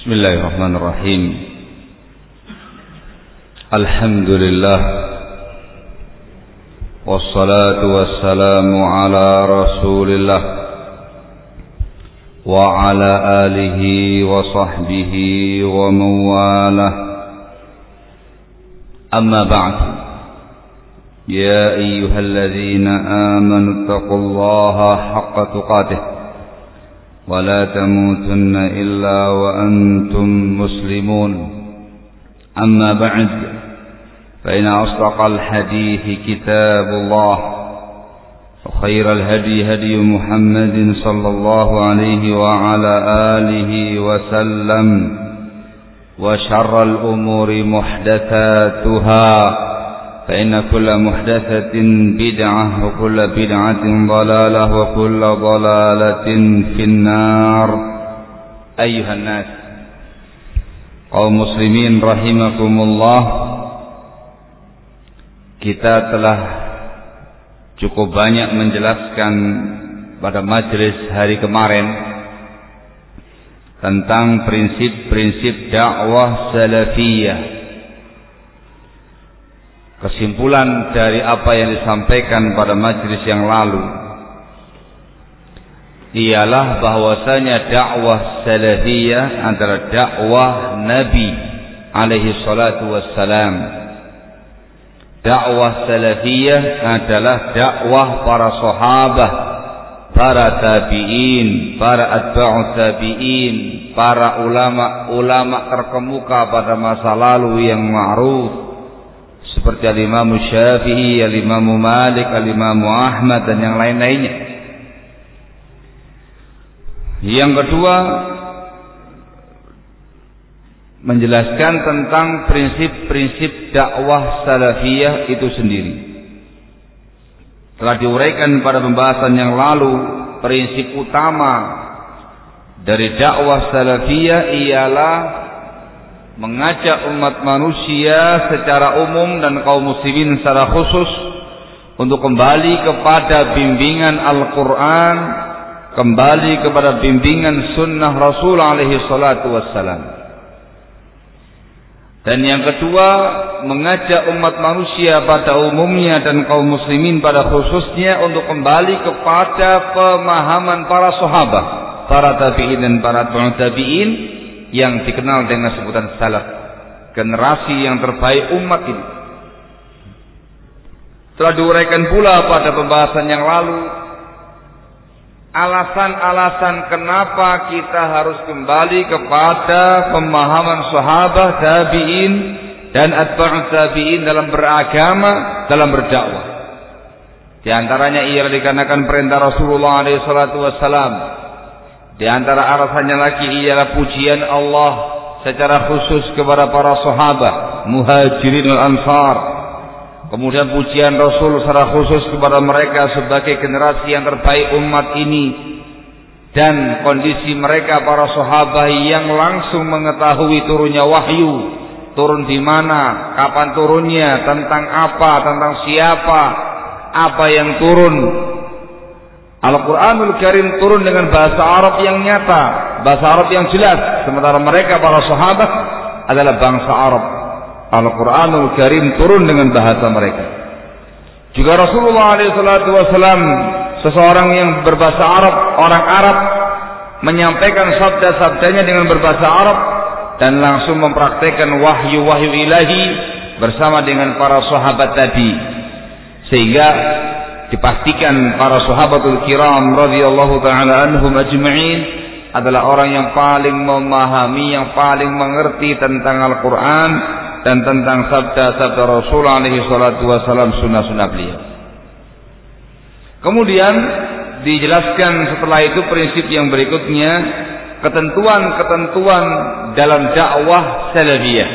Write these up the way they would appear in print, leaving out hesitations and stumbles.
Bismillahirrahmanirrahim. Alhamdulillah. Wassalatu wassalamu ala Rasulillah wa ala alihi wa sahbihi wa mawalah. Amma ba'd. Ya ayyuhalladzina amanu taqullaha haqqa tuqatih wa la tamutunna illa wa antum muslimun. Amma ba'd. فإن أصدق الحديث كتاب الله وخير الهدي هدي محمد صلى الله عليه وعلى آله وسلم وشر الأمور محدثاتها فإن كل محدثة بدعة وكل بدعة ضلالة وكل ضلالة في النار. أيها الناس kaum muslimin rahimakumullah, kita telah cukup banyak menjelaskan pada majelis hari kemarin tentang prinsip-prinsip dakwah salafiyah. Kesimpulan dari apa yang disampaikan pada majelis yang lalu ialah bahwasanya dakwah salafiyah adalah dakwah Nabi alaihi salatu wassalam. Dakwah salafiyah adalah dakwah para sahabat, para tabi'in, para atba'u tabi'in, para ulama terkemuka pada masa lalu yang ma'ruf seperti Al-Imam Syafi'i, Al-Imam Malik, Al-Imam Ahmad dan yang lain-lainnya. Yang kedua, menjelaskan tentang prinsip-prinsip dakwah salafiyah itu sendiri. Telah diuraikan pada pembahasan yang lalu, prinsip utama dari dakwah salafiyah ialah mengajak umat manusia secara umum dan kaum muslimin secara khusus untuk kembali kepada bimbingan Al-Quran, kembali kepada bimbingan sunnah Rasul alaihi salatu wassalam. Dan yang kedua, mengajak umat manusia pada umumnya dan kaum muslimin pada khususnya untuk kembali kepada pemahaman para sahabat, para tabi'in dan para tabi'in yang dikenal dengan sebutan salaf, generasi yang terbaik umat ini. Telah diuraikan pula pada pembahasan yang lalu alasan-alasan kenapa kita harus kembali kepada pemahaman sahabat, tabi'in dan atba'ut tabi'in dalam beragama, dalam berdakwah. Di antaranya ialah dikarenakan perintah Rasulullah SAW. Di antara alasannya lagi ialah pujian Allah secara khusus kepada para sahabat, muhajirin wal ansar. Kemudian pujian Rasul secara khusus kepada mereka sebagai generasi yang terbaik umat ini, dan kondisi mereka para sahabat yang langsung mengetahui turunnya wahyu, turun di mana, kapan turunnya, tentang apa, tentang siapa, apa yang turun. Al-Quranul Karim turun dengan bahasa Arab yang nyata, bahasa Arab yang jelas, sementara mereka para sahabat adalah bangsa Arab. Al-Quranul Karim turun dengan bahasa mereka. Juga Rasulullah SAW, seseorang yang berbahasa Arab, orang Arab, menyampaikan sabda-sabdanya dengan berbahasa Arab dan langsung mempraktikkan wahyu-wahyu ilahi bersama dengan para sahabat tadi, sehingga dipastikan para sahabatul kiram radhiyallahu ta'ala anhum ajma'in adalah orang yang paling memahami, yang paling mengerti tentang Al-Quran dan tentang sabda-sabda Rasul alaihi salatu wasallam, sunnah-sunnah beliau. Kemudian dijelaskan setelah itu prinsip yang berikutnya, ketentuan-ketentuan dalam dakwah salafiyah.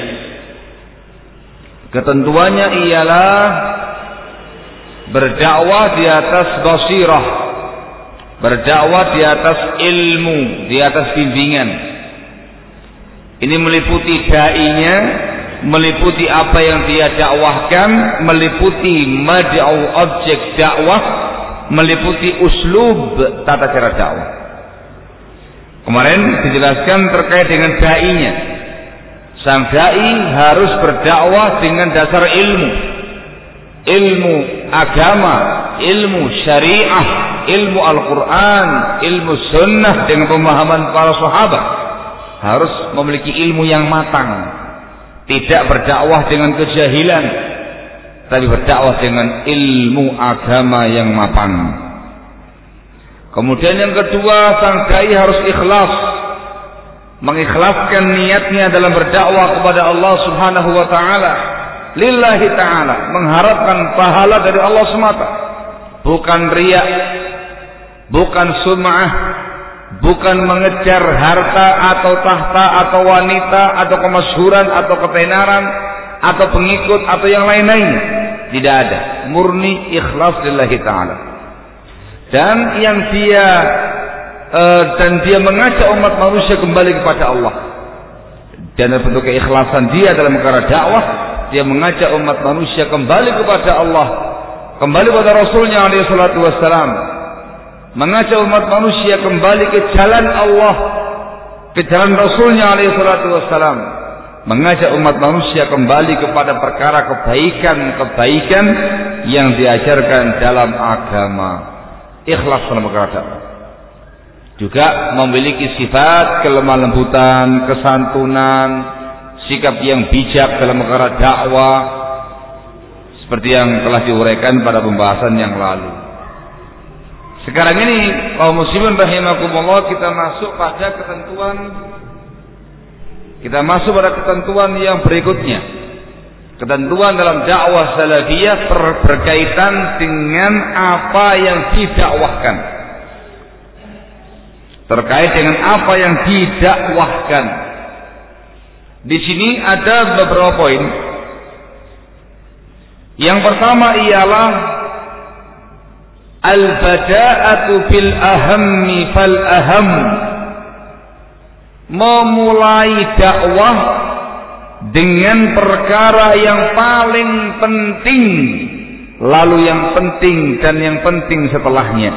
Ketentuannya ialah berdakwah di atas basirah, berdakwah di atas ilmu, di atas bimbingan. Ini meliputi dai-nya, meliputi apa yang dia dakwahkan, meliputi mad'u objek dakwah, meliputi uslub tata cara dakwah. Kemarin dijelaskan terkait dengan dai-nya. Sang dai harus berdakwah dengan dasar ilmu agama, ilmu syariah, ilmu Al-Quran, ilmu sunnah dengan pemahaman para sahabat. Harus memiliki ilmu yang matang, tidak berdakwah dengan kejahilan, tapi berdakwah dengan ilmu agama yang mapan. Kemudian yang kedua, sang dai harus ikhlas, mengikhlaskan niatnya dalam berdakwah kepada Allah Subhanahu wa taala, lillahi taala, mengharapkan pahala dari Allah semata, bukan riya, bukan sum'ah, bukan mengejar harta atau tahta atau wanita atau kemasyhuran atau ketenaran atau pengikut atau yang lain-lain. Tidak ada, murni ikhlas lillahi taala. Dan yang dia mengajak umat manusia kembali kepada Allah. Dan bentuk keikhlasan dia dalam perkara dakwah, dia mengajak umat manusia kembali kepada Allah, kembali kepada Rasulnya alaihi salatu wassalam, mengajak umat manusia kembali ke jalan Allah, ke jalan Rasulnya alaihi salatu wassalam, mengajak umat manusia kembali kepada perkara kebaikan-kebaikan yang diajarkan dalam agama. Ikhlas dalam perkara dakwah. Juga memiliki sifat kelemah lembutan, kesantunan, sikap yang bijak dalam perkara dakwah, seperti yang telah diuraikan pada pembahasan yang lalu. Sekarang ini kaum muslimin rahimakumullah, kita masuk pada ketentuan yang berikutnya. Ketentuan dalam dakwah salafiyah berkaitan dengan apa yang didakwahkan. Terkait dengan apa yang didakwahkan. Di sini ada beberapa poin. Yang pertama ialah al-bada'atu bil ahammi fal aham. Memulai dakwah dengan perkara yang paling penting, lalu yang penting dan yang penting setelahnya.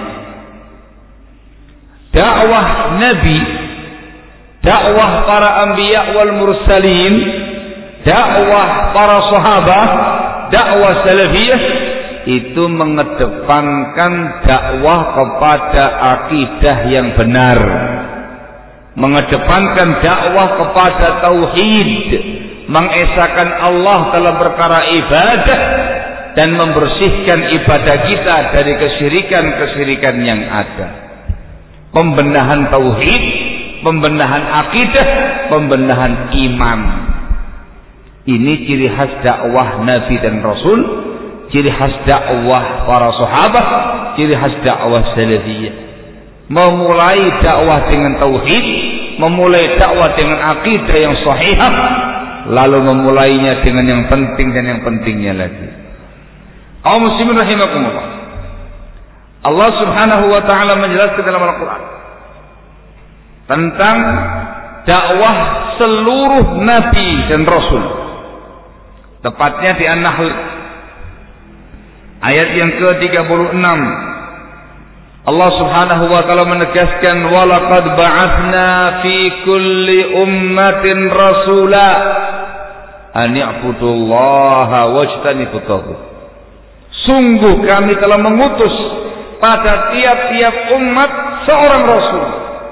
Dakwah Nabi, dakwah para anbiya wal mursalin, dakwah para sahabat, dakwah salafiyah itu mengedepankan dakwah kepada akidah yang benar, mengedepankan dakwah kepada tauhid, mengesahkan Allah dalam perkara ibadah dan membersihkan ibadah kita dari kesyirikan-kesyirikan yang ada. Pembenahan tauhid, pembenahan akidah, pembenahan iman. Ini ciri khas dakwah Nabi dan Rasul, ciri khas dakwah para sahabat, ciri khas dakwah salafiyah. Memulai dakwah dengan tauhid, memulai dakwah dengan akidah yang sahihah, lalu memulainya dengan yang penting dan yang pentingnya lagi. Kaum muslimin rahimakumullah, Allah Subhanahu wa taala menjelaskan dalam Al-Qur'an tentang dakwah seluruh nabi dan rasul. Tepatnya di An-Nahl ayat yang ke-36. Allah Subhanahu wa taala menegaskan, wa laqad ba'atsna fi kulli ummatin rasula an i'budullaha wajtanibut taghut. Sungguh kami telah mengutus pada tiap-tiap umat seorang rasul.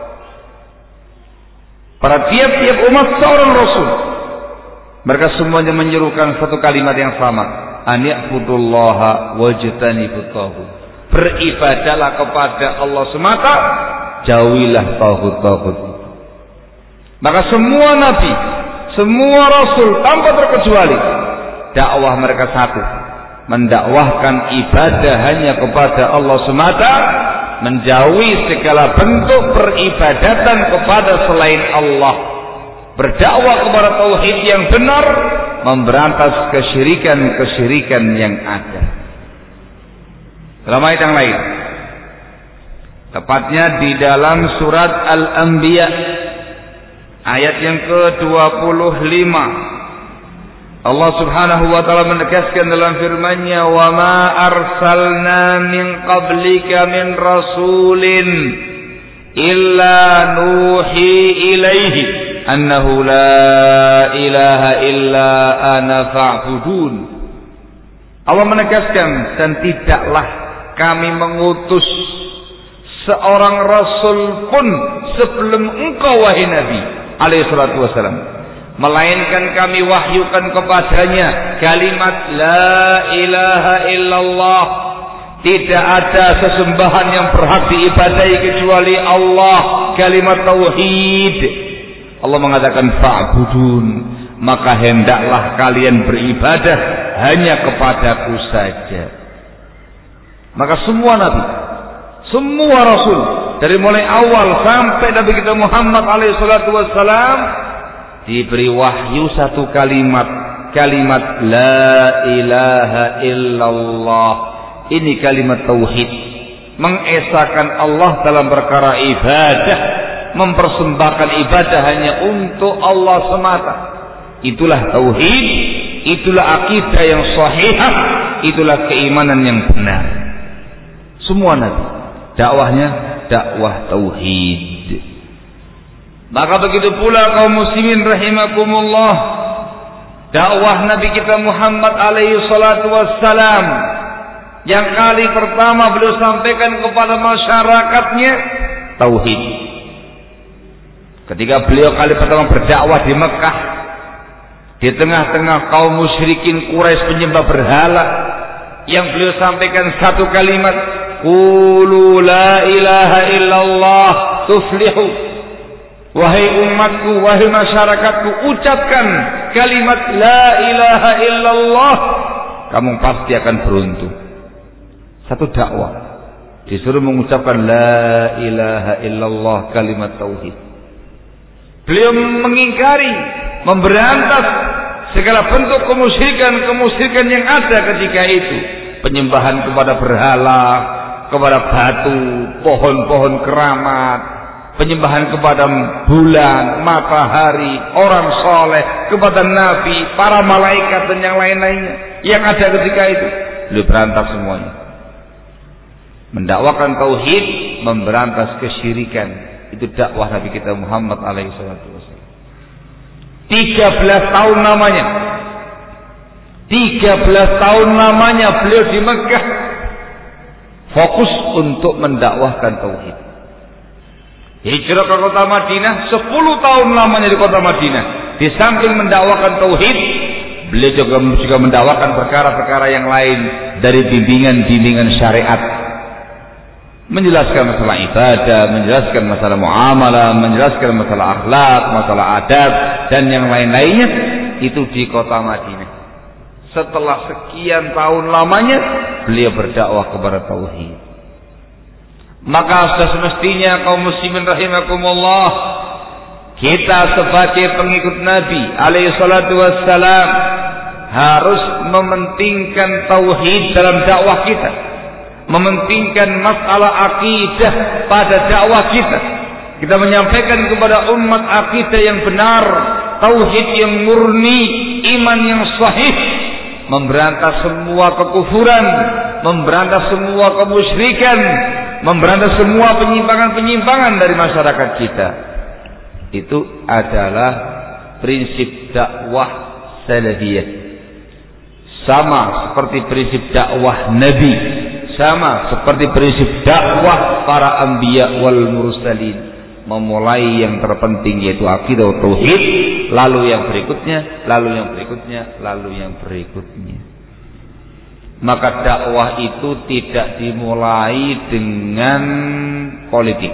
Pada tiap-tiap umat seorang rasul. Mereka semuanya menyerukan satu kalimat yang sama, an i'budullaha wajtanibut taghut. Beribadalah kepada Allah semata, jauhilah tauhid-tauhid. Maka semua nabi, semua rasul tanpa terkecuali, dakwah mereka satu, mendakwahkan ibadah hanya kepada Allah semata, menjauhi segala bentuk peribadatan kepada selain Allah, berdakwah kepada tauhid yang benar, memberantas kesyirikan-kesyirikan yang ada. Dalam ayat yang lain, tepatnya di dalam surat Al-Anbiya ayat yang ke-25, Allah Subhanahu wa taala menegaskan dalam firman-Nya, "Wa ma arsalna min qablika min rasulin illa nuhi ilaihi annahu la ilaha illa ana fa'budun. Allah menegaskan, dan tidaklah kami mengutus seorang rasul pun sebelum engkau wahai Nabi alaihi salatu wasalam, melainkan kami wahyukan kepadanya kalimat la ilaha illallah. Tidak ada sesembahan yang berhak diibadahi kecuali Allah, kalimat tauhid. Allah mengatakan fa'budun, maka hendaklah kalian beribadah hanya kepadaku saja. Maka semua nabi, semua rasul, dari mulai awal sampai Nabi kita Muhammad alaihi salatu wassalam, diberi wahyu satu kalimat, kalimat la ilaha illallah. Ini kalimat tauhid, mengesahkan Allah dalam perkara ibadah, mempersembahkan ibadah hanya untuk Allah semata. Itulah tauhid, itulah akidah yang sahihah, itulah keimanan yang benar. Semua nabi dakwahnya dakwah tauhid. Maka begitu pula kaum muslimin rahimakumullah, dakwah Nabi kita Muhammad alaihi salatu wassalam yang kali pertama beliau sampaikan kepada masyarakatnya tauhid. Ketika beliau kali pertama berdakwah di Mekah, di tengah-tengah kaum musyrikin Quraisy penyembah berhala, yang beliau sampaikan satu kalimat, qulu la ilaha illallah tuflihu. Wahai umatku, wahai masyarakatku, ucapkan kalimat la ilaha illallah, kamu pasti akan beruntung. Satu dakwah disuruh mengucapkan la ilaha illallah, kalimat tauhid. Beliau mengingkari, memberantas segala bentuk kemusyrikan yang ada ketika itu. Penyembahan kepada berhala, kepada batu, pohon-pohon keramat, penyembahan kepada bulan, matahari, orang soleh, kepada nabi, para malaikat dan yang lain-lainnya yang ada ketika itu. Beliau berantas semuanya. Mendakwakan tauhid, memberantas kesyirikan. Itu dakwah Nabi kita Muhammad alaihi salatu wasallam. 13 tahun namanya. 13 tahun namanya beliau di Mekah fokus untuk mendakwahkan tauhid. Hijrah ke kota Madinah 10 tahun lamanya di kota Madinah. Di samping mendakwahkan tauhid, beliau juga mendakwahkan perkara-perkara yang lain dari bimbingan-bimbingan syariat. Menjelaskan masalah ibadah, menjelaskan masalah muamalah, menjelaskan masalah akhlak, masalah adab dan yang lain-lainnya, itu di kota Madinah. Setelah sekian tahun lamanya beliau berdakwah kepada tauhid. Maka sudah semestinya kaum muslimin rahimakumullah, kita sebagai pengikut Nabi alaihi salatu wassalam harus mementingkan tauhid dalam dakwah kita, mementingkan masalah akidah pada dakwah kita. Kita menyampaikan kepada umat akidah yang benar, tauhid yang murni, iman yang sahih, memberantas semua kekufuran, memberantas semua kemusyrikan, memberantas semua penyimpangan-penyimpangan dari masyarakat kita. Itu adalah prinsip dakwah salafiyah. Sama seperti prinsip dakwah Nabi, sama seperti prinsip dakwah para anbiya wal mursalin. Memulai yang terpenting yaitu akidah tauhid, lalu yang berikutnya, lalu yang berikutnya, lalu yang berikutnya. Maka dakwah itu tidak dimulai dengan politik.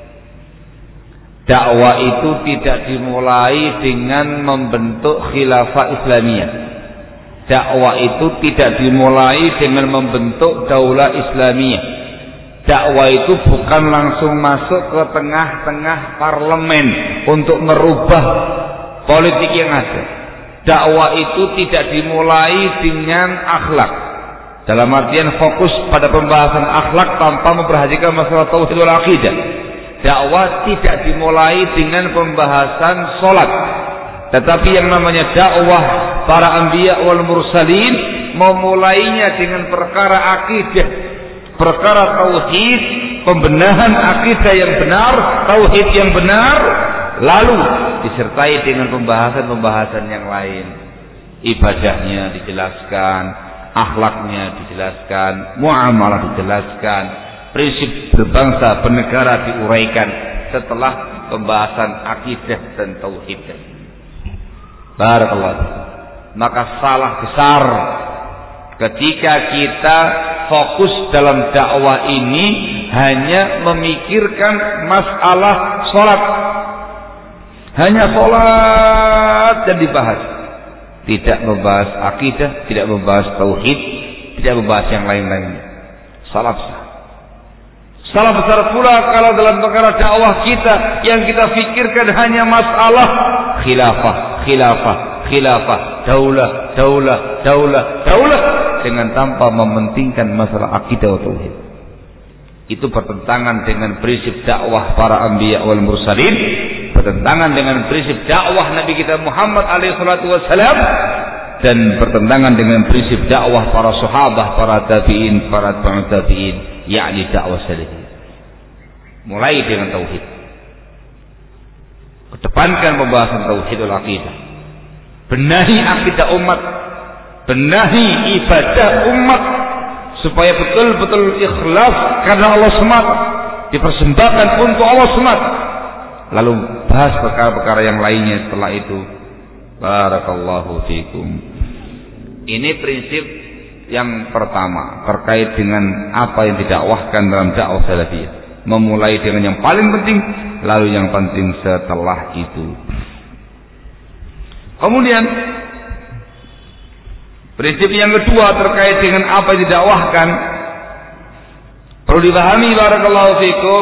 Dakwah itu tidak dimulai dengan membentuk khilafah Islamiyah. Dakwah itu tidak dimulai dengan membentuk daulah Islamiyah. Dakwah itu bukan langsung masuk ke tengah-tengah parlemen untuk merubah politik yang ada. Dakwah itu tidak dimulai dengan akhlak, dalam artian fokus pada pembahasan akhlak tanpa memperhatikan masalah tauhid wal aqidah. Dakwah tidak dimulai dengan pembahasan solat, tetapi yang namanya dakwah para anbiya wal mursalin memulainya dengan perkara akidah, perkara tauhid, pembenahan akidah yang benar, tauhid yang benar, lalu disertai dengan pembahasan-pembahasan yang lain. Ibadahnya dijelaskan, akhlaknya dijelaskan, muamalah dijelaskan, prinsip berbangsa bernegara diuraikan setelah pembahasan akidah dan tauhid. Barakallahu. Maka salah besar ketika kita fokus dalam dakwah ini hanya memikirkan masalah sholat, hanya sholat dan dibahas, tidak membahas akidah, tidak membahas tauhid, tidak membahas yang lain-lainnya. Salah besar. Salah besar pula kalau dalam perkara dakwah kita yang kita fikirkan hanya masalah khilafah, daulah dengan tanpa mementingkan masalah akidah atau tauhid. Itu bertentangan dengan prinsip dakwah para anbiya wal mursalin, bertentangan dengan prinsip dakwah Nabi kita Muhammad alaihi salatu wasalam, dan bertentangan dengan prinsip dakwah para sahabat, para tabi'in, para tabi'in, yakni dakwah salafiyah. Mulai dengan tauhid. Kedepankan pembahasan tauhidul aqidah. Benahi akidah umat, benahi ibadah umat supaya betul-betul ikhlas karena Allah semata, dipersembahkan untuk Allah semata. Lalu bahas perkara-perkara yang lainnya setelah itu. Barakallahu fikum. Ini prinsip yang pertama terkait dengan apa yang didakwahkan dalam dakwah salafiyah. Memulai dengan yang paling penting, lalu yang penting setelah itu. Kemudian prinsip yang kedua terkait dengan apa yang didakwahkan, perlu dipahami barakallahu fikum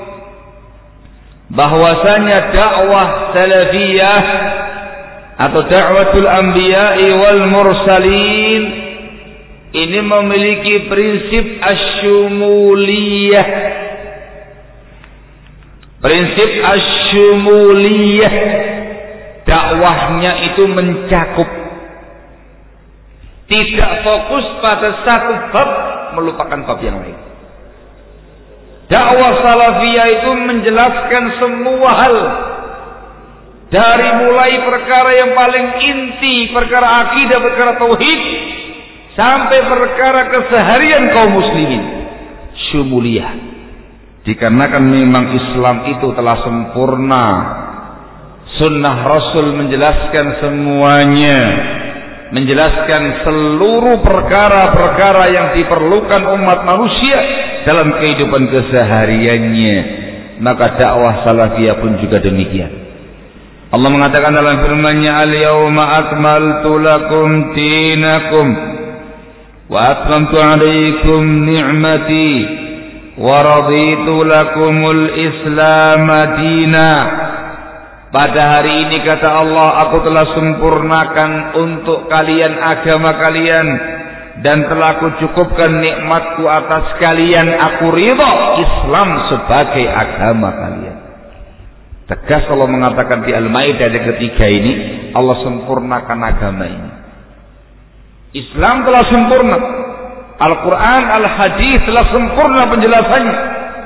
bahwasanya dakwah salafiyah atau da'watul anbiya'i wal mursalin ini memiliki prinsip asyumuliyah. Prinsip asyumuliyah, dakwahnya itu mencakup, tidak fokus pada satu bab melupakan bab yang lain. Dakwah salafiyah itu menjelaskan semua hal, dari mulai perkara yang paling inti, perkara akidah, perkara tauhid, sampai perkara keseharian kaum muslimin. Syumuliyah. Dikarenakan memang Islam itu telah sempurna, sunnah Rasul menjelaskan semuanya, menjelaskan seluruh perkara-perkara yang diperlukan umat manusia dalam kehidupan kesehariannya. Maka dakwah salafiyah pun juga demikian. Allah mengatakan dalam firman-Nya, "Al-yauma akmaltu lakum dinakum wa atmamtu 'alaikum ni'mati wa raditu lakumul Islam madina." Pada hari ini kata Allah, aku telah sempurnakan untuk kalian agama kalian dan telah aku cukupkan nikmatku atas kalian. Aku ridha Islam sebagai agama kalian. Tegas Allah mengatakan di Al-Maidah yang ketiga ini, Allah sempurnakan agama ini. Islam telah sempurna. Al-Quran, Al-Hadis telah sempurna penjelasannya.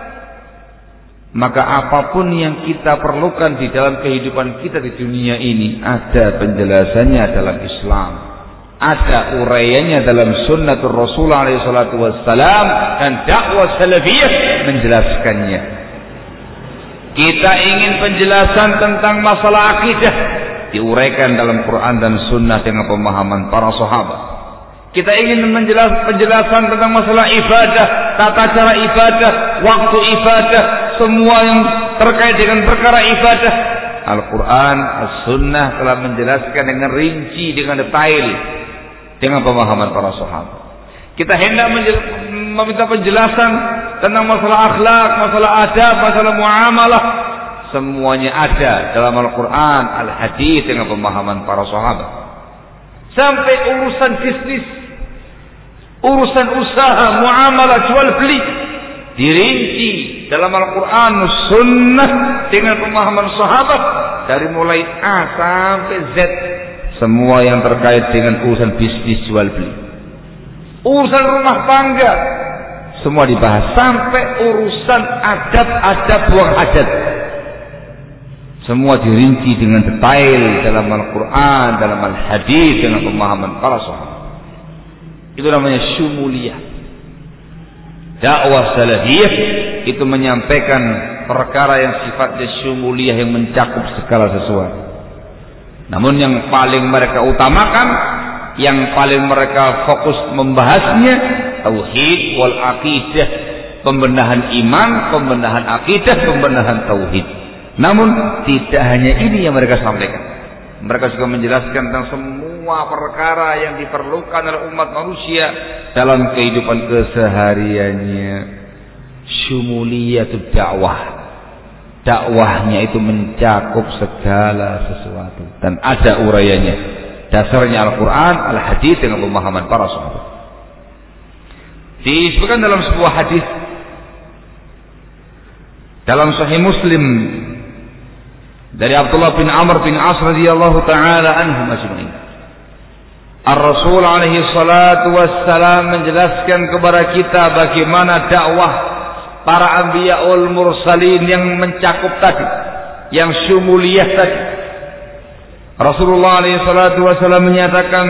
Maka apapun yang kita perlukan di dalam kehidupan kita di dunia ini, ada penjelasannya dalam Islam, ada uraiannya dalam sunnatul Rasul alaihi salatu wassalam, dan dakwah salafiyah menjelaskannya. Kita ingin penjelasan tentang masalah akidah, diuraikan dalam Quran dan sunnah dengan pemahaman para sahabat. Kita ingin penjelasan tentang masalah ibadah, tata cara ibadah, waktu ibadah, semua yang terkait dengan perkara ibadah. Al-Quran, As-Sunnah telah menjelaskan dengan rinci, dengan detail, dengan pemahaman para sahabat. Kita hendak meminta penjelasan tentang masalah akhlak, masalah adab, masalah muamalah. Semuanya ada dalam Al-Quran, Al-Hadis dengan pemahaman para sahabat. Sampai urusan bisnis, urusan usaha, muamalah, jual beli, dirinci dalam Al-Quran, Sunnah dengan pemahaman sahabat. Dari mulai A sampai Z, semua yang terkait dengan urusan bisnis, jual beli, urusan rumah tangga, Semua dibahas sampai urusan adab-adab buang hajat. Semua dirinci dengan detail dalam Al-Quran, dalam Al-Hadis, dengan pemahaman para sahabat. Itu namanya syumuliyah. Dakwah salafiyah itu menyampaikan perkara yang sifatnya syumuliyah, yang mencakup segala sesuatu. Namun yang paling mereka utamakan, yang paling mereka fokus membahasnya, tauhid wal aqidah, pembenahan iman, pembenahan aqidah, pembenahan tauhid. Namun tidak hanya ini yang mereka sampaikan. Mereka juga menjelaskan tentang semua perkara yang diperlukan oleh umat manusia dalam kehidupan kesehariannya. Syumuliyatud dakwah. Dakwahnya itu mencakup segala sesuatu dan ada uraiannya. Dasarnya Al-Quran, Al-Hadis dengan pemahaman para sahabat. Disebutkan dalam sebuah hadis dalam Sahih Muslim dari Abdullah bin Amr bin As radhiyallahu taala anhum ajma'in. Ar-Rasul alaihi salatu wassalam menjelaskan kepada kita bagaimana dakwah para anbiya'ul mursalin yang mencakup tadi, yang syumuliyah tadi. Rasulullah alaihi salatu wassalam menyatakan,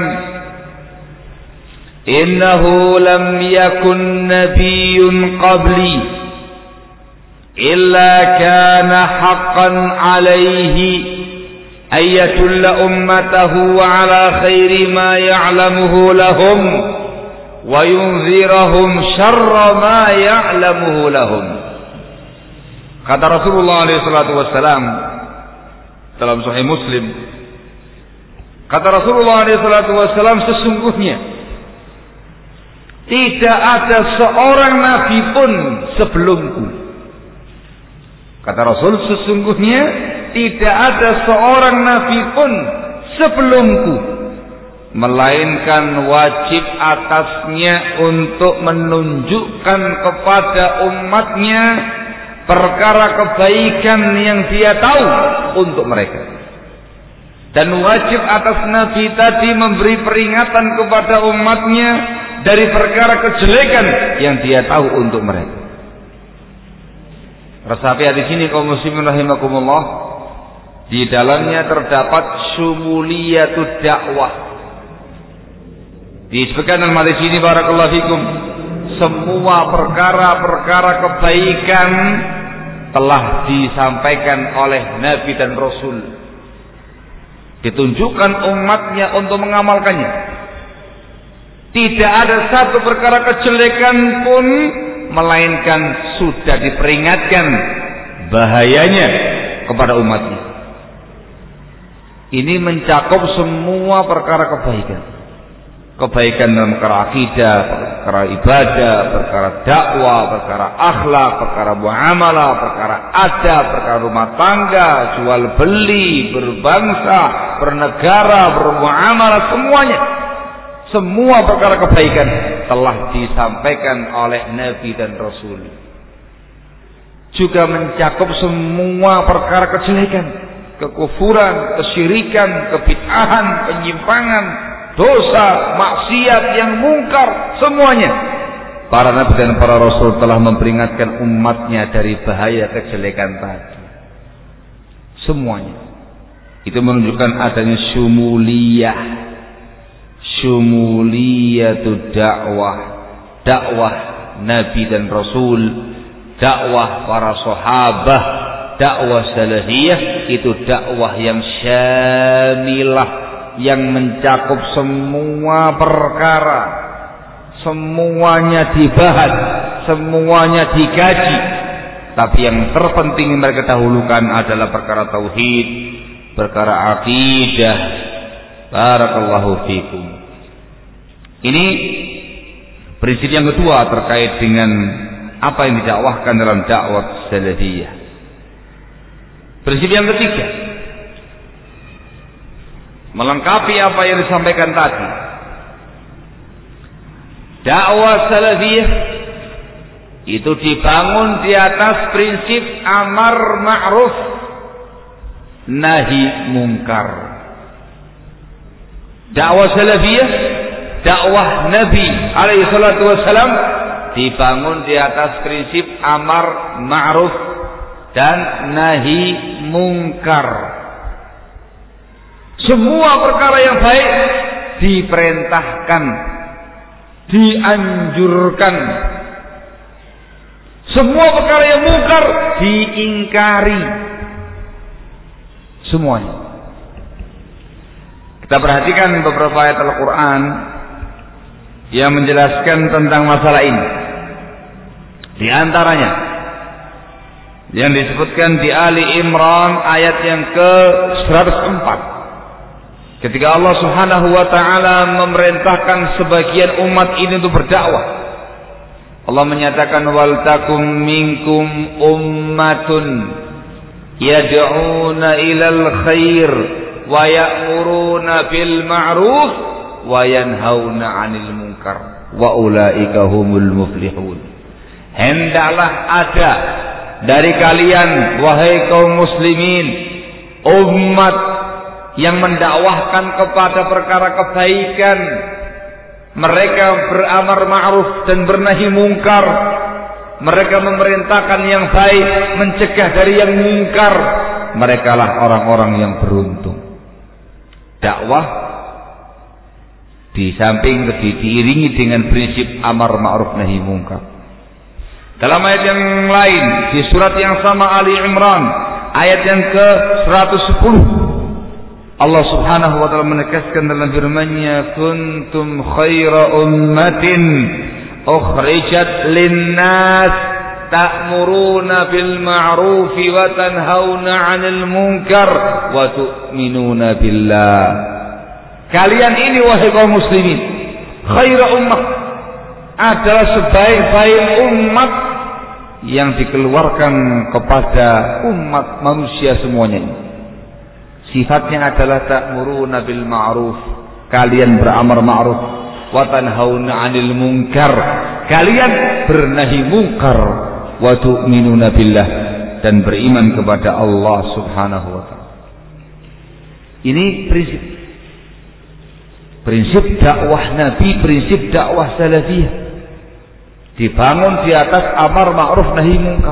"Innahu lam yakun nabiyyun qabli illa kana haqqan alaihi ayatulla ummatahu ala khairi ma ya'lamuhu lahum wa yunzirahum syarra ma ya'lamuhu lahum." Kata Rasulullah alaihi salatu wassalam dalam Sahih Muslim, kata Rasulullah alaihi salatu wassalam, sesungguhnya tidak ada seorang nabi pun sebelumku. Kata Rasul, sesungguhnya tidak ada seorang nabi pun sebelumku, melainkan wajib atasnya untuk menunjukkan kepada umatnya perkara kebaikan yang dia tahu untuk mereka. Dan wajib atas nabi tadi memberi peringatan kepada umatnya dari perkara kejelekan yang dia tahu untuk mereka. Resapi di sini kaum muslimin rahimakumullah, di dalamnya terdapat syumuliyatud dakwah. Disebutkan dalam hadis ini barakallahu fikum, semua perkara-perkara kebaikan telah disampaikan oleh nabi dan rasul, ditunjukkan umatnya untuk mengamalkannya. Tidak ada satu perkara kejelekan pun melainkan sudah diperingatkan bahayanya kepada umatnya. Ini mencakup semua perkara kebaikan. Kebaikan dalam perkara akidah, perkara ibadah, perkara dakwah, perkara akhlak, perkara muamalah, perkara adab, perkara rumah tangga, jual beli, berbangsa, bernegara, bermuamalah, semuanya. Semua perkara kebaikan telah disampaikan oleh Nabi dan Rasul. Juga mencakup semua perkara kejelekan, kekufuran, kesyirikan, kebid'ahan, penyimpangan, dosa, maksiat yang mungkar, semuanya. Para Nabi dan para Rasul telah memperingatkan umatnya dari bahaya kejelekan tadi. Semuanya. Itu menunjukkan adanya syumuliyah. Syumuliyatud dakwah, dakwah Nabi dan Rasul, dakwah para sahabat, dakwah salafiyah, itu dakwah yang syamilah, yang mencakup semua perkara, semuanya dibahas, semuanya dikaji. Tapi yang terpenting mereka dahulukan adalah perkara tauhid, perkara akidah. Barakallahu fikum. Ini prinsip yang kedua terkait dengan apa yang didakwahkan dalam dakwah salafiyah. Prinsip yang ketiga, melengkapi apa yang disampaikan tadi. Dakwah salafiyah itu dibangun di atas prinsip amar ma'ruf nahi mungkar. Dakwah salafiyah, dakwah Nabi alaihi salatu wassalam dibangun di atas prinsip amar ma'ruf dan nahi mungkar. Semua perkara yang baik diperintahkan, dianjurkan. Semua perkara yang mungkar diingkari. Semuanya. Kita perhatikan beberapa ayat Al-Quran yang menjelaskan tentang masalah ini. Di antaranya yang disebutkan di Ali Imran ayat yang ke-104. Ketika Allah Subhanahu wa taala memerintahkan sebagian umat ini untuk berdakwah. Allah menyatakan wal takum minkum ummatun yad'una ilal khair wa ya'muruna bil ma'ruf wa yanhauna 'anil munkar wa ulaika humul muflihun. Hendaklah ada dari kalian wahai kaum muslimin umat yang mendakwahkan kepada perkara kebaikan. Mereka beramar ma'ruf dan bernahi mungkar. Mereka memerintahkan yang baik, mencegah dari yang mungkar. Merekalah orang-orang yang beruntung. Dakwah di samping diiringi dengan prinsip amar ma'ruf nahi mungkar. Dalam ayat yang lain di surat yang sama Ali Imran ayat yang ke-110 Allah Subhanahu wa taala menegaskan dalam firman-Nya kuntum khaira ummatin ukhrijat lin-nas ta'muruna bil ma'ruf wa tanhauna 'anil munkar wa tu'minuna billah. Kalian ini wahai kaum muslimin khaira ummah adalah sebaik-baik umat yang dikeluarkan kepada umat manusia semuanya ini. Sifatnya adalah ta'muruna bil ma'ruf, kalian beramar ma'ruf, wa tanhauna 'anil munkar, kalian bernahi munkar, wa tu'minuna billah, dan beriman kepada Allah Subhanahu wa taala. Ini prinsip dakwah Nabi, prinsip dakwah salafiyah, dibangun di atas amar ma'ruf nahi munkar,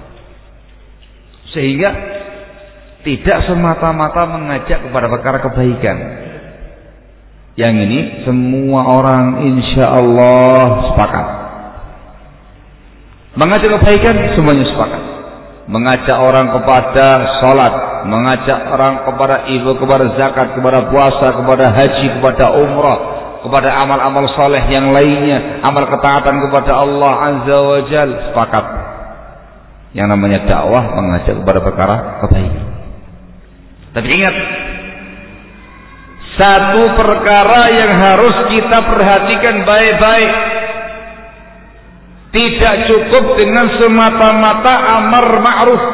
sehingga tidak semata-mata mengajak kepada perkara kebaikan. Yang ini semua orang insya Allah sepakat. Mengajak kebaikan semuanya sepakat. Mengajak orang kepada sholat, mengajak orang kepada ibu, kepada zakat, kepada puasa, kepada haji, kepada umrah, kepada amal-amal soleh yang lainnya, amal ketaatan kepada Allah Azza wa Jal, sepakat. Yang namanya dakwah mengajak kepada perkara kebaikan. Tapi ingat, satu perkara yang harus kita perhatikan baik-baik. Tidak cukup dengan semata-mata amar ma'ruf,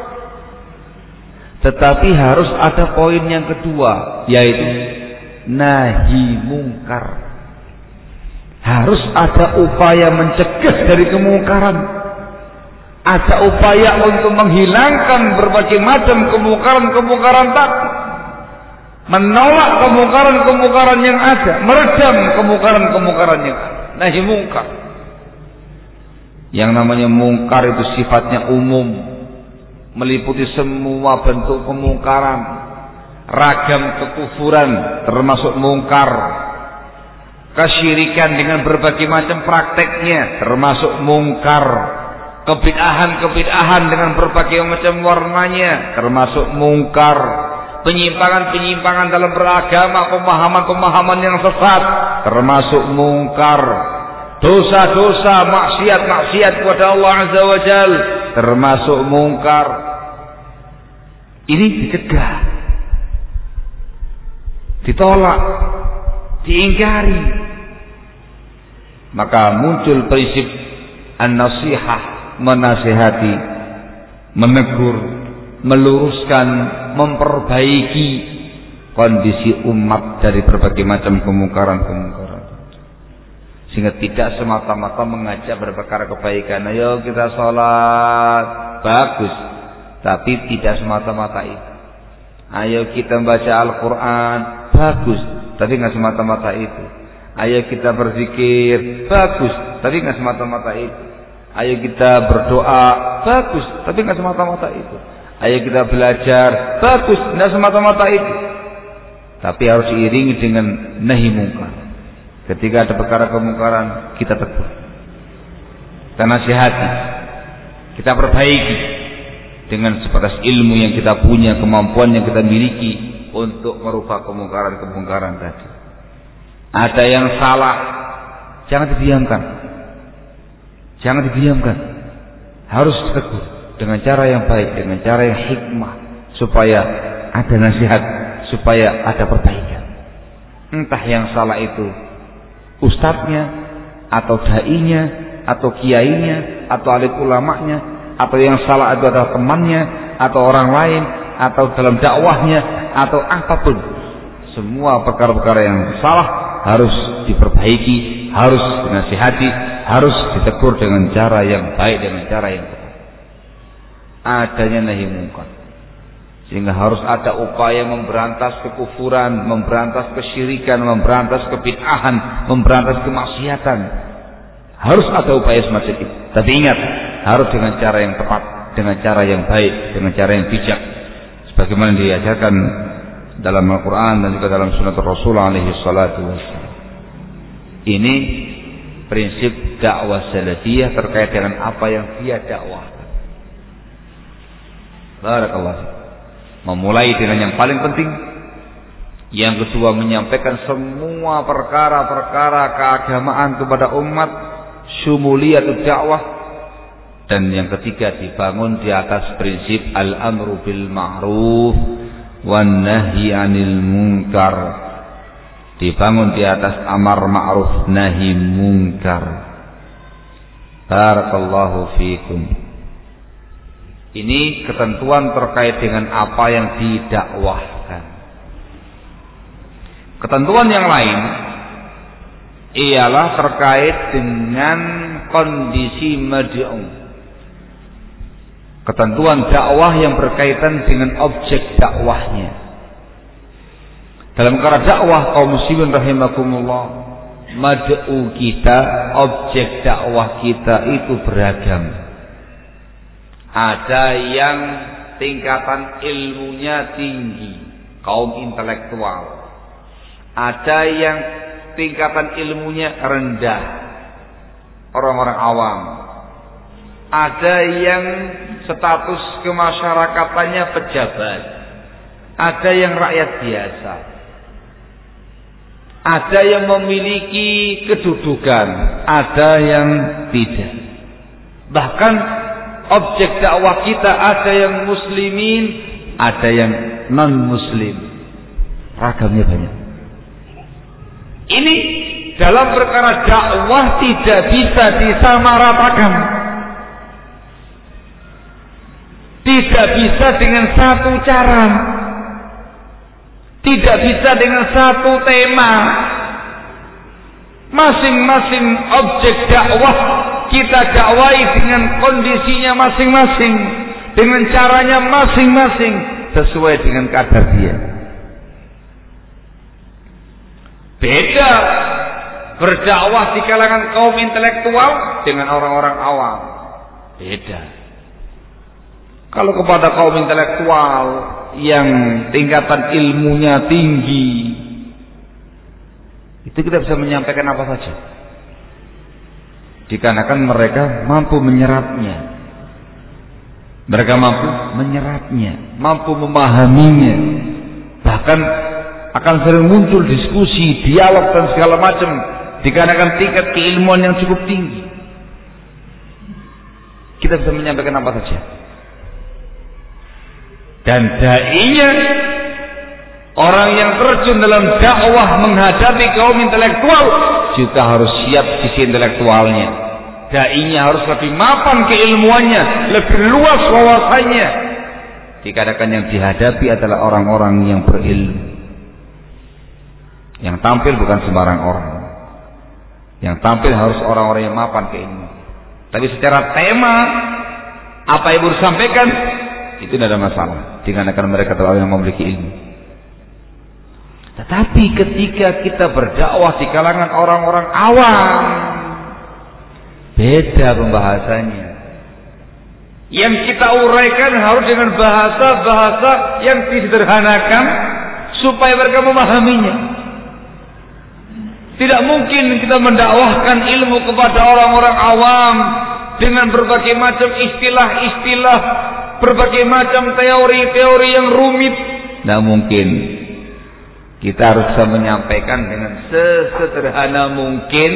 tetapi harus ada poin yang kedua, yaitu nahi mungkar. Harus ada upaya mencegah dari kemungkaran. Ada upaya untuk menghilangkan berbagai macam kemungkaran-kemungkaran tadi, menolak kemungkaran-kemungkaran yang ada, meredam kemungkaran-kemungkaran yang ada. Nahi mungkar. Yang namanya mungkar itu sifatnya umum, meliputi semua bentuk kemungkaran, ragam kekufuran termasuk mungkar, kesyirikan dengan berbagai macam prakteknya termasuk mungkar, kebid'ahan dengan berbagai macam warnanya termasuk mungkar, penyimpangan-penyimpangan dalam beragama, pemahaman-pemahaman yang sesat termasuk mungkar, dosa-dosa, maksiat-maksiat kepada Allah Azza wa Jal termasuk mungkar. Ini dicegah, ditolak, diingkari. Maka muncul prinsip an-nasihah, menasihati, menegur, meluruskan, memperbaiki kondisi umat dari berbagai macam kemungkaran-kemungkaran, sehingga tidak semata-mata mengajak berperkara kebaikan. Ayo kita sholat, bagus, tapi tidak semata-mata itu. Ayo kita baca Al-Quran, bagus, tapi nggak semata-mata itu. Ayo kita berzikir, bagus, tapi nggak semata-mata itu. Ayo kita berdoa, bagus, tapi nggak semata-mata itu. Ayo kita belajar, bagus, nggak semata-mata itu. Tapi harus diiringi dengan nahi mungkar. Ketika ada perkara kemungkaran, kita tegur, kita nasihati, kita perbaiki dengan sebatas ilmu yang kita punya, kemampuan yang kita miliki untuk merubah kemungkaran-kemungkaran tadi. Ada yang salah, jangan didiamkan. Jangan didiamkan. Harus ditegur dengan cara yang baik, dengan cara yang hikmah, supaya ada nasihat, supaya ada perbaikan. Entah yang salah itu ustadznya, atau dai-nya, atau kiainya, atau alim ulamanya, atau yang salah itu adalah temannya, atau orang lain, atau dalam dakwahnya, atau apapun. Semua perkara-perkara yang salah harus diperbaiki, harus dinasihati, harus ditegur dengan cara yang baik, dengan cara yang tepat. Adanya nahi mungkar. Sehingga harus ada upaya memberantas kekufuran, memberantas kesyirikan, memberantas kebid'ahan, memberantas kemaksiatan. Harus ada upaya semacam itu. Tapi ingat, harus dengan cara yang tepat, dengan cara yang baik, dengan cara yang bijak. Sebagaimana diajarkan dalam Al-Quran dan juga dalam Sunnah Rasulullah alaihi salatu wassalam. Ini prinsip dakwah salafiyah terkait dengan apa yang dia dakwahkan. Barakallahu. Memulai dengan yang paling penting. Yang kedua, menyampaikan semua perkara-perkara keagamaan kepada umat, syumuliyatud dakwah. Dan yang ketiga, dibangun di atas prinsip al-amru bil ma'ruf wan nahyi 'anil munkar. Dibangun di atas amar ma'ruf nahi munkar. Barakallahu fikum. Ini ketentuan terkait dengan apa yang didakwahkan. Ketentuan yang lain ialah terkait dengan kondisi mad'u. Ketentuan dakwah yang berkaitan dengan objek dakwahnya. Dalam perkara dakwah kaum muslimin rahimakumullah, mad'u kita, objek dakwah kita itu beragam. Ada yang tingkatan ilmunya tinggi, kaum intelektual. Ada yang tingkatan ilmunya rendah, orang-orang awam. Ada yang status kemasyarakatannya pejabat. Ada yang rakyat biasa. Ada yang memiliki kedudukan, ada yang tidak. Bahkan objek dakwah kita ada yang muslimin, ada yang non-muslim. Ragamnya banyak. Ini dalam perkara dakwah tidak bisa disamaratakan. Tidak bisa dengan satu cara. Tidak bisa dengan satu tema. Masing-masing objek dakwah kita dakwai dengan kondisinya masing-masing, dengan caranya masing-masing, sesuai dengan kadar dia. Beda berdakwah di kalangan kaum intelektual dengan orang-orang awam. Beda. Kalau kepada kaum intelektual yang tingkatan ilmunya tinggi, itu kita bisa menyampaikan apa saja. Dikarenakan mereka mampu menyerapnya. Mereka mampu menyerapnya, mampu memahaminya. Bahkan akan sering muncul diskusi, dialog dan segala macam, dikarenakan tingkat keilmuan yang cukup tinggi. Kita bisa menyampaikan apa saja. Dan dai-nya, orang yang terjun dalam dakwah menghadapi kaum intelektual, juga harus siap sisi intelektualnya. Dai-nya harus lebih mapan keilmuannya, lebih luas wawasannya. Dikarenakan yang dihadapi adalah orang-orang yang berilmu. Yang tampil bukan sembarang orang. Yang tampil harus orang-orang yang mapan keilmuan. Tapi secara tema, apa yang baru sampaikan, itu tidak ada masalah. Dikarenakan mereka adalah orang yang memiliki ilmu. Tetapi ketika kita berdakwah di kalangan orang-orang awam, Beda pembahasannya. Yang kita uraikan harus dengan bahasa-bahasa yang disederhanakan supaya mereka memahaminya. Tidak mungkin kita mendakwahkan ilmu kepada orang-orang awam dengan berbagai macam istilah-istilah, berbagai macam teori-teori yang rumit. Tidak mungkin. Kita harus bisa menyampaikan dengan sesederhana mungkin,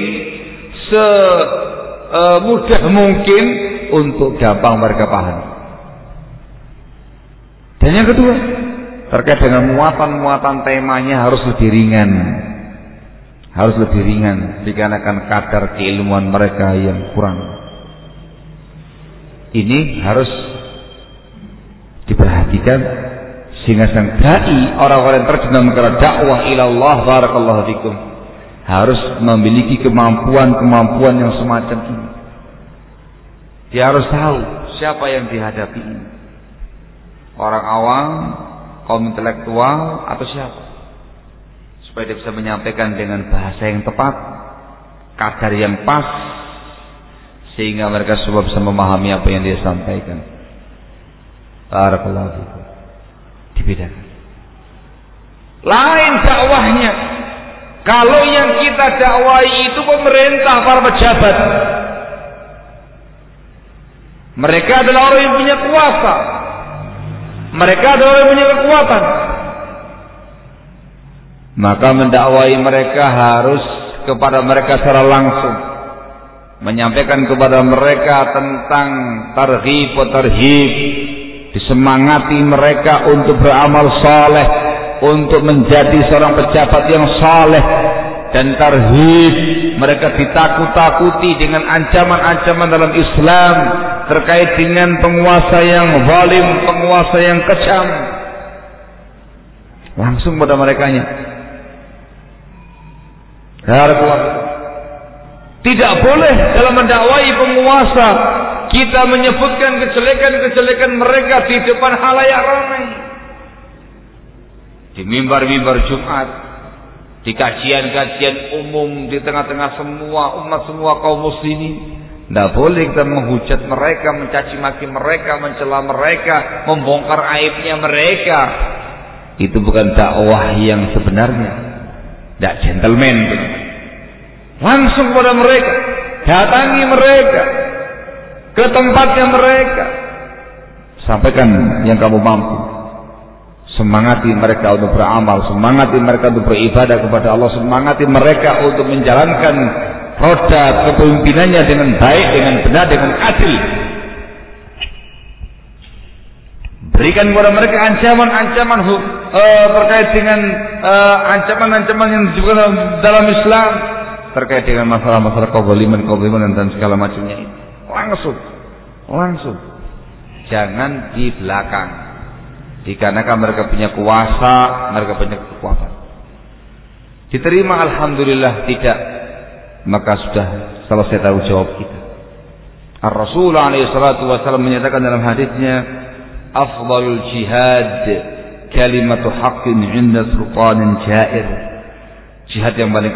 semudah mungkin untuk gampang mereka paham. Dan yang kedua, terkait dengan muatan-muatan temanya harus lebih ringan. Harus lebih ringan dikarenakan kadar keilmuan mereka yang kurang. Ini harus diperhatikan sehingga sang dai, orang-orang yang terjun dalam perkara dakwah ilallah barakallahu fikum, harus memiliki kemampuan yang semacam ini. Dia harus tahu siapa yang dihadapi ini. Orang awam, kaum intelektual, atau siapa, supaya dia bisa menyampaikan dengan bahasa yang tepat, kadar yang pas, sehingga mereka semua bisa memahami apa yang dia sampaikan. Barakallahu fikum. Dibedakan. Lain dakwahnya. Kalau yang kita dakwai itu pemerintah, para pejabat, mereka adalah orang yang punya kuasa, mereka adalah orang yang punya kekuatan. Maka mendakwai mereka harus kepada mereka secara langsung, menyampaikan kepada mereka tentang targhib wa tarhib, disemangati mereka untuk beramal saleh, untuk menjadi seorang pejabat yang saleh, dan tarhib, mereka ditakut-takuti dengan ancaman-ancaman dalam Islam terkait dengan penguasa yang zalim, penguasa yang kejam. Langsung pada merekanya. Tidak boleh dalam mendakwai penguasa kita menyebutkan kejelekan-kejelekan mereka di depan halayak ramai, di mimbar-mimbar Jumat, di kajian-kajian umum, di tengah-tengah semua umat, semua kaum muslimin. Tidak boleh kita menghujat mereka, mencaci maki mereka, mencela mereka, membongkar aibnya mereka. Itu bukan dakwah yang sebenarnya. Tidak gentleman. Langsung kepada mereka, datangi mereka ke tempatnya mereka, sampaikan yang kamu mampu. Semangati mereka untuk beramal, semangati mereka untuk beribadah kepada Allah, semangati mereka untuk menjalankan roda kepemimpinannya dengan baik, dengan benar, dengan adil. Berikan kepada mereka ancaman-ancaman terkait dengan ancaman-ancaman yang disebutkan dalam Islam terkait dengan masalah-masalah kezaliman dan segala macamnya itu. Langsung. Jangan di belakang. Dikarenakan mereka punya kuasa, mereka punya kekuatan. Diterima alhamdulillah, tidak, maka sudah selesai tanggung jawab kita. Ar-Rasul alaihi salatu wasallam menyatakan dalam hadisnya, afdalul jihad kalimatu haqqin 'inda sultanin jair. Jihad yang paling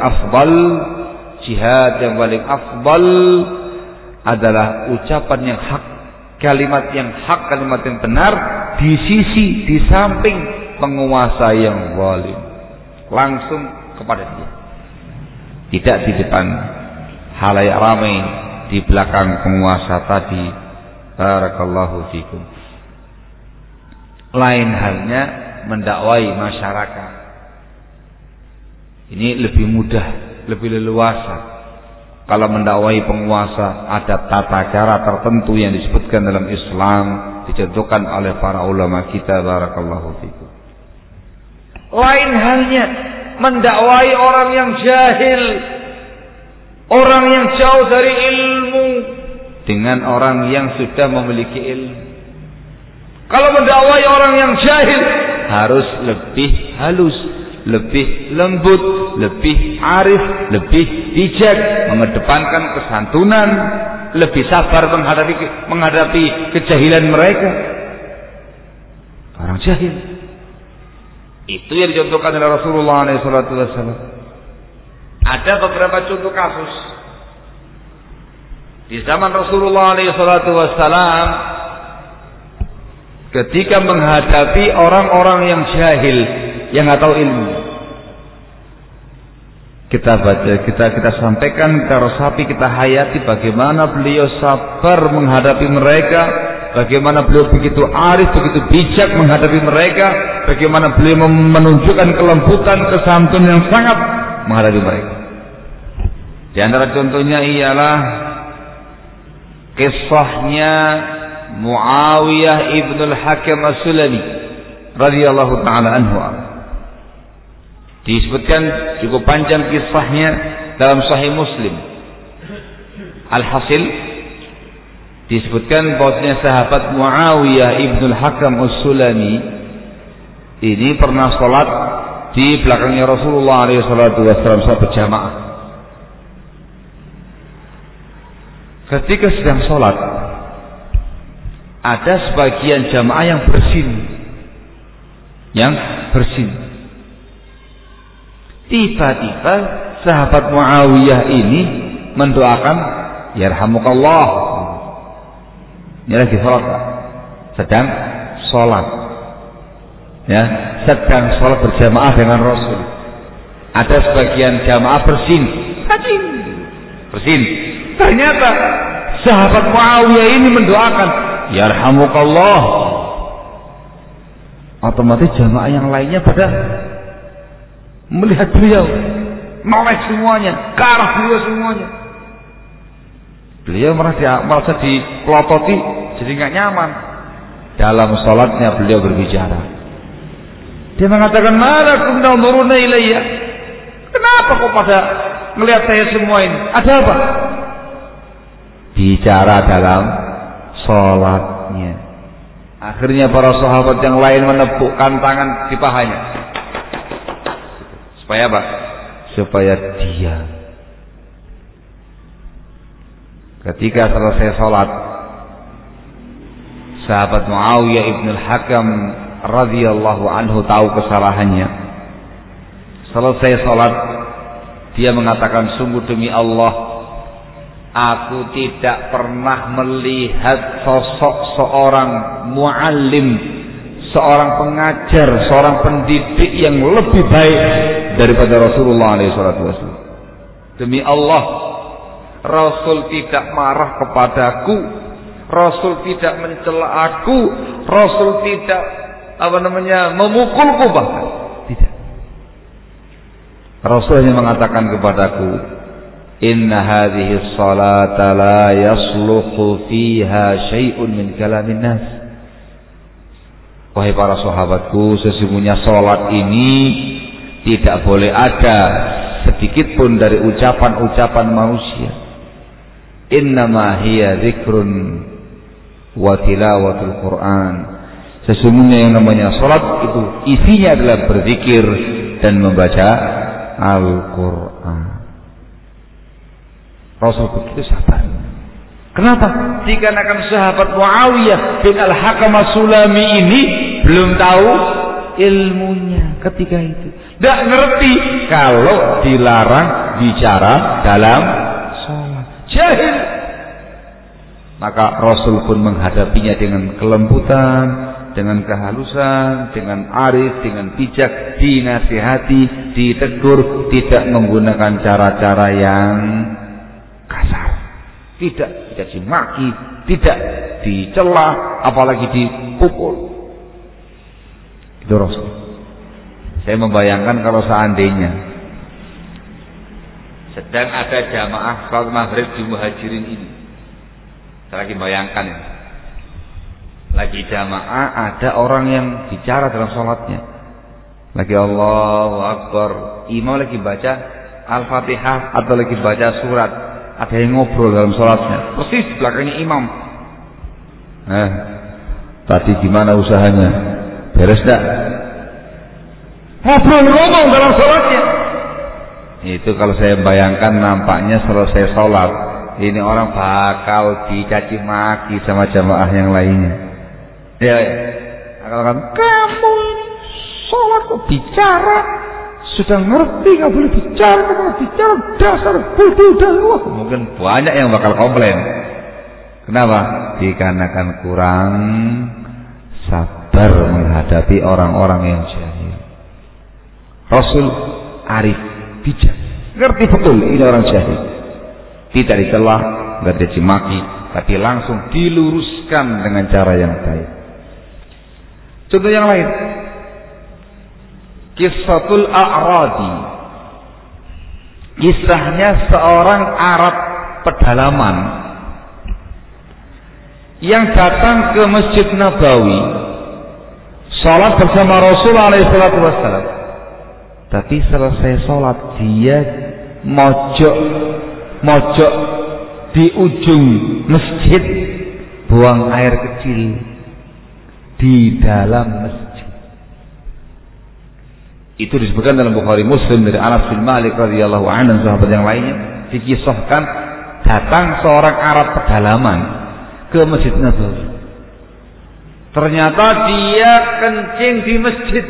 afdal adalah ucapan yang hak, kalimat yang hak, kalimat yang benar di samping penguasa yang zalim. Langsung kepada dia, tidak di depan halayak ramai, di belakang penguasa tadi. Barakallahu fikum. Lain halnya mendakwai masyarakat. Ini lebih mudah, lebih leluasa. Kalau mendakwai penguasa ada tata cara tertentu yang disebutkan dalam Islam, dicontohkan oleh para ulama kita. Barakallahu fikum. Lain halnya mendakwai orang yang jahil, orang yang jauh dari ilmu, dengan orang yang sudah memiliki ilmu. Kalau mendakwai orang yang jahil harus lebih halus, lebih lembut, lebih arif, lebih bijak, mengedepankan kesantunan, lebih sabar menghadapi kejahilan mereka. Orang jahil. Itu yang dicontohkan oleh Rasulullah SAW. Ada beberapa contoh kasus Di zaman Rasulullah SAW, ketika menghadapi orang-orang yang jahil, yang nggak tahu ilmu, kita baca, kita sampaikan, kita resapi, kita hayati bagaimana beliau sabar menghadapi mereka, bagaimana beliau begitu arif, begitu bijak menghadapi mereka, bagaimana beliau menunjukkan kelembutan, kesantun yang sangat menghadapi mereka. Di antara contohnya ialah kisahnya Muawiyah ibn al-Hakam as-Sulami radhiyallahu ta'ala anhu. Disebutkan cukup panjang kisahnya dalam Sahih Muslim. Alhasil disebutkan bahwasanya sahabat Muawiyah ibn al-Hakam as-Sulami ini pernah sholat di belakangnya Rasulullah SAW salat berjamaah. Ketika sedang sholat, ada sebagian jamaah yang bersin. Tiba-tiba sahabat Muawiyah ini mendoakan, yarhamukallah. Ini lagi sholat, sedang sholat, ya, sedang sholat berjamaah dengan Rasul. Ada sebagian jamaah bersin. Ternyata sahabat Muawiyah ini mendoakan, yarhamukallah. Otomatis jamaah yang lainnya pada melihat beliau, noleh semuanya, ke arah beliau semuanya. Beliau merasa dipelototi, jadi nggak nyaman. Dalam sholatnya beliau berbicara. Dia mengatakan, malakum tanzuruna ilayya? Kenapa kok pada melihat saya semua ini? Ada apa? Bicara dalam sholatnya. Akhirnya para sahabat yang lain menepukkan tangan di pahanya. Supaya apa? Supaya diam. Ketika selesai sholat, sahabat Muawiyah ibn al-Hakam radhiyallahu anhu tahu kesalahannya. Selesai sholat, dia mengatakan, sungguh demi Allah, aku tidak pernah melihat sosok seorang muallim, seorang pengajar, seorang pendidik yang lebih baik daripada Rasulullah SAW. Demi Allah, Rasul tidak marah kepadaku, Rasul tidak mencela aku, Rasul tidak memukulku, bahkan tidak. Rasul hanya mengatakan kepadaku, inna hadhihi sholata la yasluhu fiha syai'un min kalamin nas. Wahai para sahabatku, sesungguhnya sholat ini tidak boleh ada sedikit pun dari ucapan-ucapan manusia. Innama hiya dzikrun wa tilawatul Quran. Sesungguhnya yang namanya sholat itu isinya adalah berzikir dan membaca Al-Quran. Rasul begitu sabar. Kenapa? Dikarenakan sahabat Muawiyah bin al-Hakam as-Sulami ini belum tahu ilmunya ketika itu. Tidak ngerti kalau dilarang bicara dalam sholat. Jahil. Maka Rasul pun menghadapinya dengan kelembutan, dengan kehalusan, dengan arif, dengan bijak, dinasihati, ditegur, tidak menggunakan cara-cara yang kasar, tidak dimaki, tidak dicela, apalagi dipukul. Itu Rasul. Saya membayangkan kalau seandainya sedang ada jamaah salat maghrib di Muhajirin ini, saya lagi bayangkan ya, lagi jamaah ada orang yang bicara dalam sholatnya, lagi Allahu Akbar, imam lagi baca Al-Fatihah atau lagi baca surat, ada yang ngobrol dalam sholatnya, persis di belakangnya imam. Tadi gimana usahanya? Beres dah? Ngobrol-ngobrol dalam sholatnya. Itu kalau saya bayangkan nampaknya selesai sholat, ini orang bakal dicaci maki sama jamaah yang lainnya. Ya. Kalau kamu sholat kok bicara, sudah ngerti nggak boleh bicara dasar bodoh dan wah, mungkin banyak yang bakal komplain. Kenapa? Dikarenakan kurang sabar menghadapi orang-orang yang jahil. Rasul arif, bijak, ngerti betul ini orang jahil. Tidak dicela, nggak dicemaki, tapi langsung diluruskan dengan cara yang baik. Contoh yang lain, Kisahul A'radi, kisahnya seorang Arab pedalaman yang datang ke Masjid Nabawi, sholat bersama Rasulullah SAW. Tapi selesai sholat dia mojok di ujung masjid, buang air kecil di dalam masjid. Itu disebutkan dalam Bukhari Muslim dari Anas bin Malik radhiyallahu anhu dan sahabat yang lainnya, dikisahkan datang seorang Arab pedalaman ke Masjid Nabawi. Ternyata dia kencing di masjid.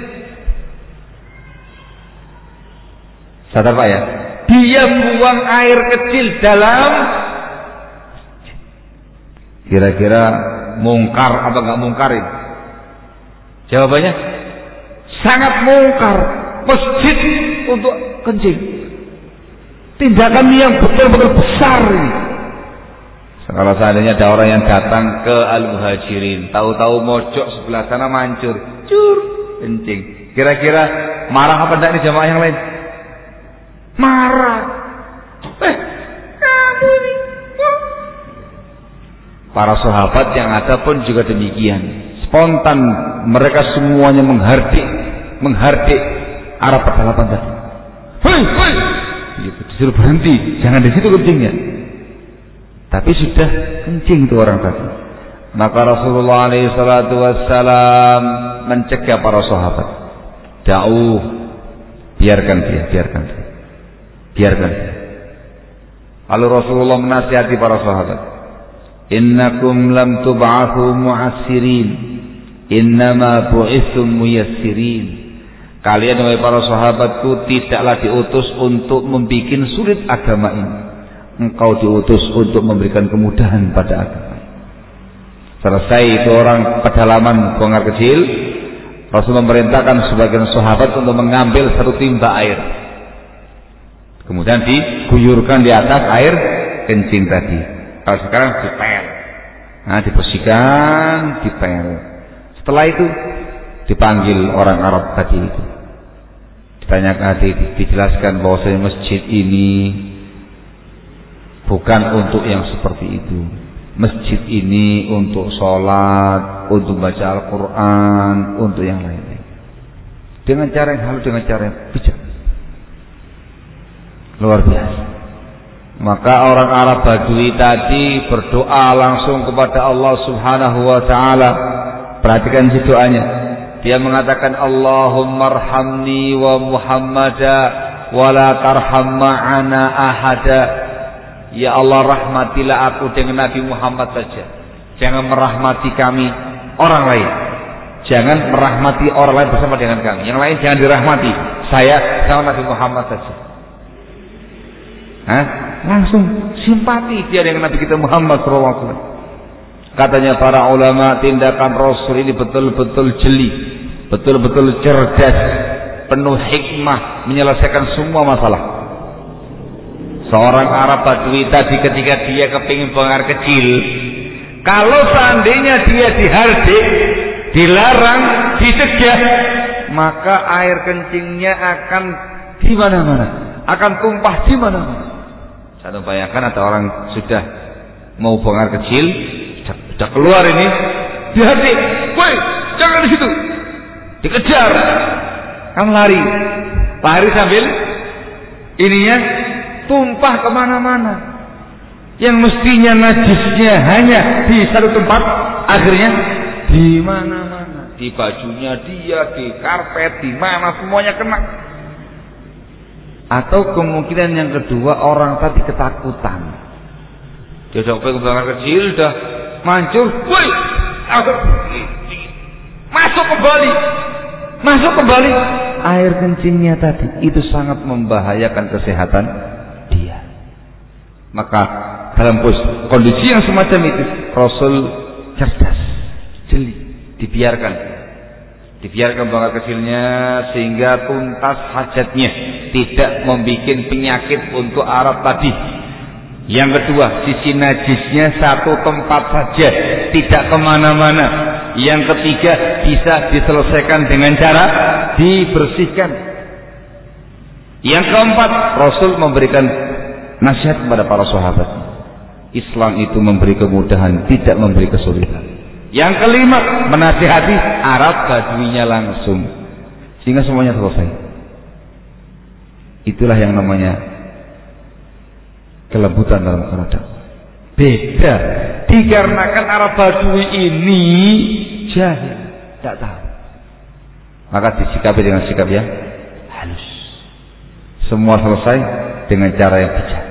Sadar Pak ya? Dia buang air kecil dalam masjid. Kira-kira mungkar apa enggak mungkar ini? Jawabannya sangat mungkar. Masjid untuk kencing, tindakan yang betul-betul besar ini. Kalau seandainya ada orang yang datang ke Al-Muhajirin, tahu-tahu mojok sebelah sana mancur, cur, kencing, kira-kira marah apa enggak nih jamaah yang lain? Marah. Kamu ini. Para sahabat yang ada pun juga demikian. Spontan mereka semuanya menghardik arah pedalaman tadi. Hei, disuruh berhenti, jangan di situ kencingnya. Tapi sudah kencing itu orang tadi. Maka Rasulullah SAW mencegah para sahabat. Jauh, biarkan dia. Lalu Rasulullah menasihati para sahabat. Innakum lam tub'athu mu'assirin, innama bu'ithum muyassirin. Kalian wahai para sahabatku tidaklah diutus untuk membuat sulit agama ini. Engkau diutus untuk memberikan kemudahan pada agama. Selesai itu orang pedalaman buang air kecil, Rasul memerintahkan sebagian sahabat untuk mengambil satu timba air, kemudian diguyurkan di atas air kencing tadi. Kalau sekarang dipel, dibersihkan, dipel. Setelah itu dipanggil orang Arab tadi itu, ditanyakan, dijelaskan bahwasanya masjid ini bukan untuk yang seperti itu. Masjid ini untuk sholat, untuk baca Al-Quran, untuk yang lain-lain. Dengan cara yang halus, dengan cara yang bijak. Luar biasa. Maka orang Arab Badui tadi berdoa langsung kepada Allah Subhanahu wa ta'ala. Perhatikan si doanya. Dia mengatakan, Allahumma arhamni wa Muhammada wa la tarham ma'ana ahada. Ya Allah, rahmatilah aku dengan Nabi Muhammad saja. Jangan merahmati kami orang lain. Jangan merahmati orang lain bersama dengan kami. Yang lain jangan dirahmati. Saya sama Nabi Muhammad saja. Langsung simpati dia dengan Nabi kita Muhammad SAW. Katanya para ulama, tindakan Rasul ini betul-betul jeli, betul-betul cerdas, penuh hikmah, menyelesaikan semua masalah. Seorang Arab Badui tadi ketika dia kepingin buang air kecil, kalau seandainya dia dihardik, dilarang, dicegah, maka air kencingnya akan di mana-mana, akan tumpah di mana-mana. Saya bayangkan ada orang sudah mau buang air kecil, sudah keluar ini, dihardik, woi, jangan di situ, dikejar, kan lari sambil ininya tumpah kemana-mana. Yang mestinya najisnya hanya di satu tempat, akhirnya di mana-mana, di bajunya dia, di karpet, di mana semuanya kena. Atau kemungkinan yang kedua, orang tadi ketakutan. Dia sudah buang air kecil, sudah mancur, woi, masuk kembali, air kencingnya tadi itu sangat membahayakan kesehatan dia. Maka dalam kondisi yang semacam itu Rasul cerdas, jeli, dibiarkan buang air kecilnya sehingga tuntas hajatnya, tidak membuat penyakit untuk Arab tadi. Yang kedua, sisi najisnya satu tempat saja, tidak kemana-mana. Yang ketiga, bisa diselesaikan dengan cara dibersihkan. Yang keempat, Rasul memberikan nasihat kepada para sahabat. Islam itu memberi kemudahan, tidak memberi kesulitan. Yang kelima, menasihati Arab Baduinya langsung, sehingga semuanya selesai. Itulah yang namanya kelembutan dalam keadaan. Beda dikarenakan Arab Badui ini jahil, tidak tahu, maka disikapi dengan sikap yang halus. Semua selesai dengan cara yang bijak.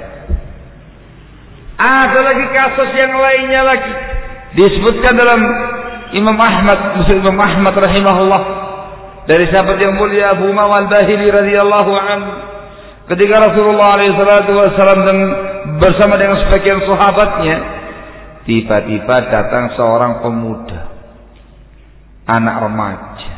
Ada lagi kasus yang lainnya lagi disebutkan dalam Imam Ahmad rahimahullah dari sahabat yang mulia Abu Umamah Al-Bahili radhiyallahu anhu. Ketika Rasulullah SAW dan bersama dengan sebagian sahabatnya, tiba-tiba datang seorang pemuda, anak remaja.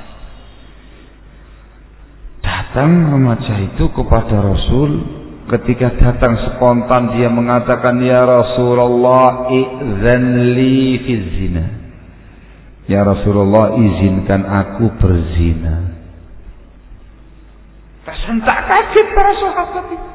Datang remaja itu kepada Rasul. Ketika datang spontan dia mengatakan, "Ya Rasulullah, idzan li fi zina." Ya Rasulullah, izinkan aku berzina. Tersentak kaget para sahabat itu.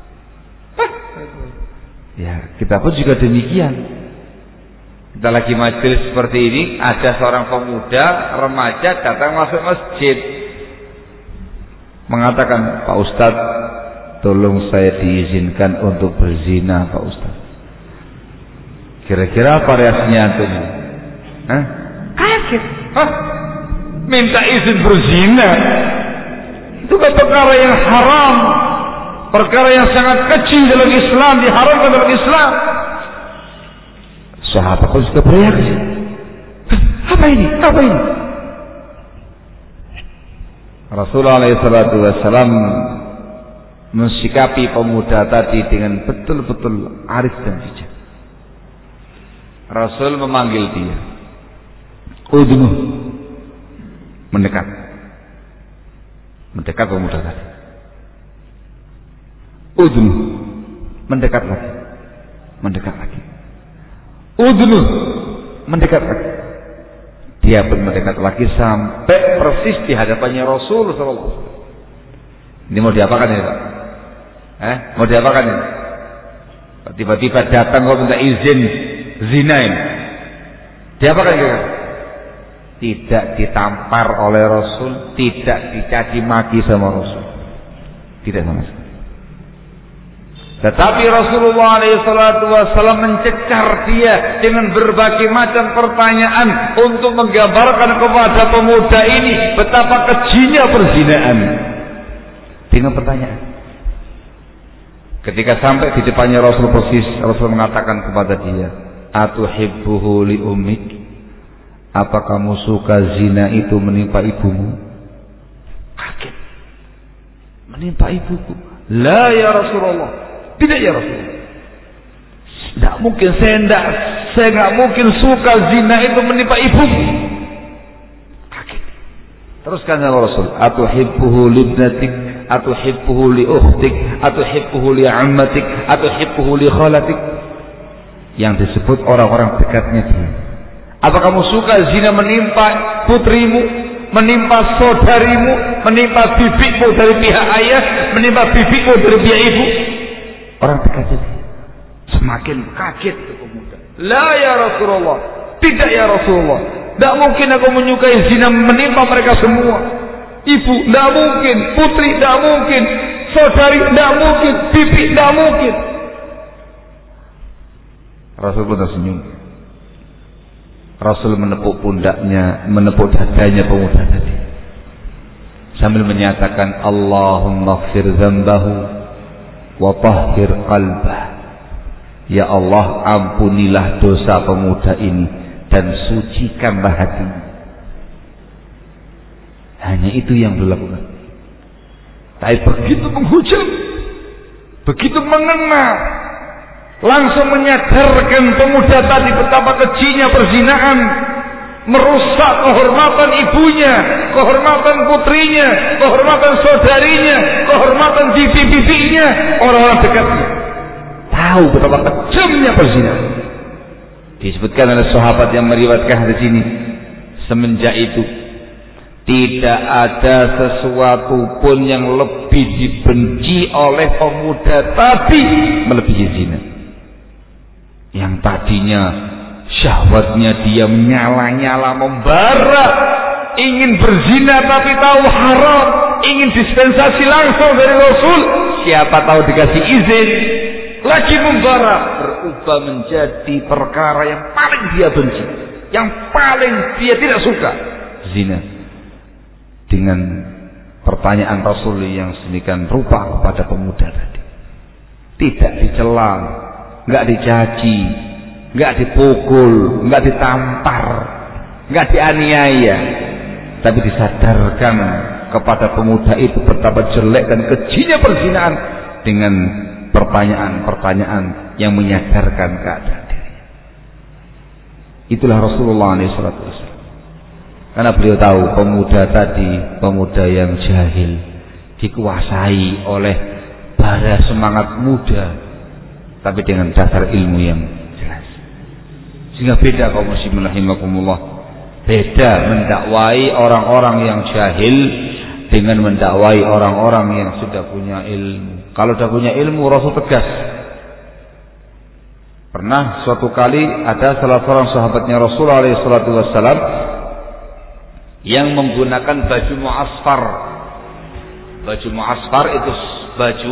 Ya, kita pun juga demikian. Kita lagi majelis seperti ini, ada seorang pemuda remaja datang masuk masjid, mengatakan, "Pak Ustadz, tolong saya diizinkan untuk berzina, Pak Ustadz." Kira-kira apa reaksinya antum? Kaget. Minta izin berzina? Itu kan perkara yang haram, perkara yang sangat kecil dalam Islam, diharamkan dalam Islam. Sahabat pun juga bereaksi. Apa ini? Rasulullah SAW mensikapi pemuda tadi dengan betul-betul arif dan bijak. Rasul memanggil dia, "Udnu," mendekat pemuda tadi. "Udnu," mendekat lagi. "Udnu," mendekat lagi. Dia pun mendekat lagi sampai persis di hadapannya Rasul SAW. Ini mau diapakan ini, Pak? Mau diapakan ini? Tiba-tiba datang kau minta izin zina ini. Diapakan ini? Tidak ditampar oleh Rasul, tidak dicaci maki sama Rasul, tidak sama sekali. Tetapi Rasulullah SAW mencecar dia dengan berbagai macam pertanyaan untuk menggambarkan kepada pemuda ini betapa kejinya perzinaan. Dengan pertanyaan. Ketika sampai di depannya Rasul persis, Rasul mengatakan kepada dia, "Atuhibbuhu li ummik?" Apa kamu suka zina itu menimpa ibumu? Kaget. Menimpa ibuku? La ya Rasulullah. Tidak ya Rasulullah. Tidak mungkin, saya nggak mungkin suka zina itu menimpa ibuku. Kaget. Teruskan ya Rasul, "Atuhibbuhu li ibnatik, atuhibbuhu li ukhtik, atuhibbuhu li ammatik, atuhibbuhu li khalatik." Yang disebut orang-orang dekatnya dia. Apa kamu suka zina menimpa putrimu, menimpa saudarimu, menimpa bibimu dari pihak ayah, menimpa bibimu dari pihak ibu? Orang dekatnya dia. Semakin kaget itu pemuda. La ya Rasulullah. Tidak ya Rasulullah. Tidak mungkin aku menyukai zina menimpa mereka semua. Ibu tidak mungkin, putri tidak mungkin, saudari tidak mungkin, bibi tidak mungkin. Rasul pun tersenyum. Rasul menepuk pundaknya, menepuk dadanya pemuda tadi, sambil menyatakan, "Allahumma ighfir dzambahu wa tahhir qalbah." Ya Allah, ampunilah dosa pemuda ini dan sucikanlah hatinya. Hanya itu yang dilakukan. Tapi begitu menghujam, begitu mengena, langsung menyadarkan pemuda tadi betapa kejinya perzinahan, merusak kehormatan ibunya, kehormatan putrinya, kehormatan saudarinya, kehormatan bibi-bibinya, orang-orang dekatnya. Tahu betapa kejamnya perzinahan. Disebutkan oleh sahabat yang meriwayatkan hadis ini, semenjak itu tidak ada sesuatu pun yang lebih dibenci oleh pemuda tadi melebihi zina. Yang tadinya syahwatnya dia menyala-nyala, membara, ingin berzina tapi tahu haram, ingin dispensasi langsung dari Rasul, siapa tahu dikasih izin, lagi membara, berubah menjadi perkara yang paling dia benci, yang paling dia tidak suka, zina. Dengan pertanyaan Rasul yang sedemikian rupa kepada pemuda tadi, tidak dicela, nggak dicaci, nggak dipukul, nggak ditampar, nggak dianiaya, tapi disadarkan kepada pemuda itu betapa jelek dan kejinya perzinahan dengan pertanyaan-pertanyaan yang menyadarkan keadaan dirinya. Itulah Rasulullah SAW. Karena beliau tahu pemuda tadi, pemuda yang jahil, dikuasai oleh bara semangat muda, tapi dengan dasar ilmu yang jelas. Sehingga beda kaum muslimin rahimakumullah. Beda mendakwai orang-orang yang jahil dengan mendakwai orang-orang yang sudah punya ilmu. Kalau sudah punya ilmu, Rasul tegas. Pernah suatu kali ada salah seorang sahabatnya Rasulullah SAW yang menggunakan baju mu'asfar. Baju mu'asfar itu baju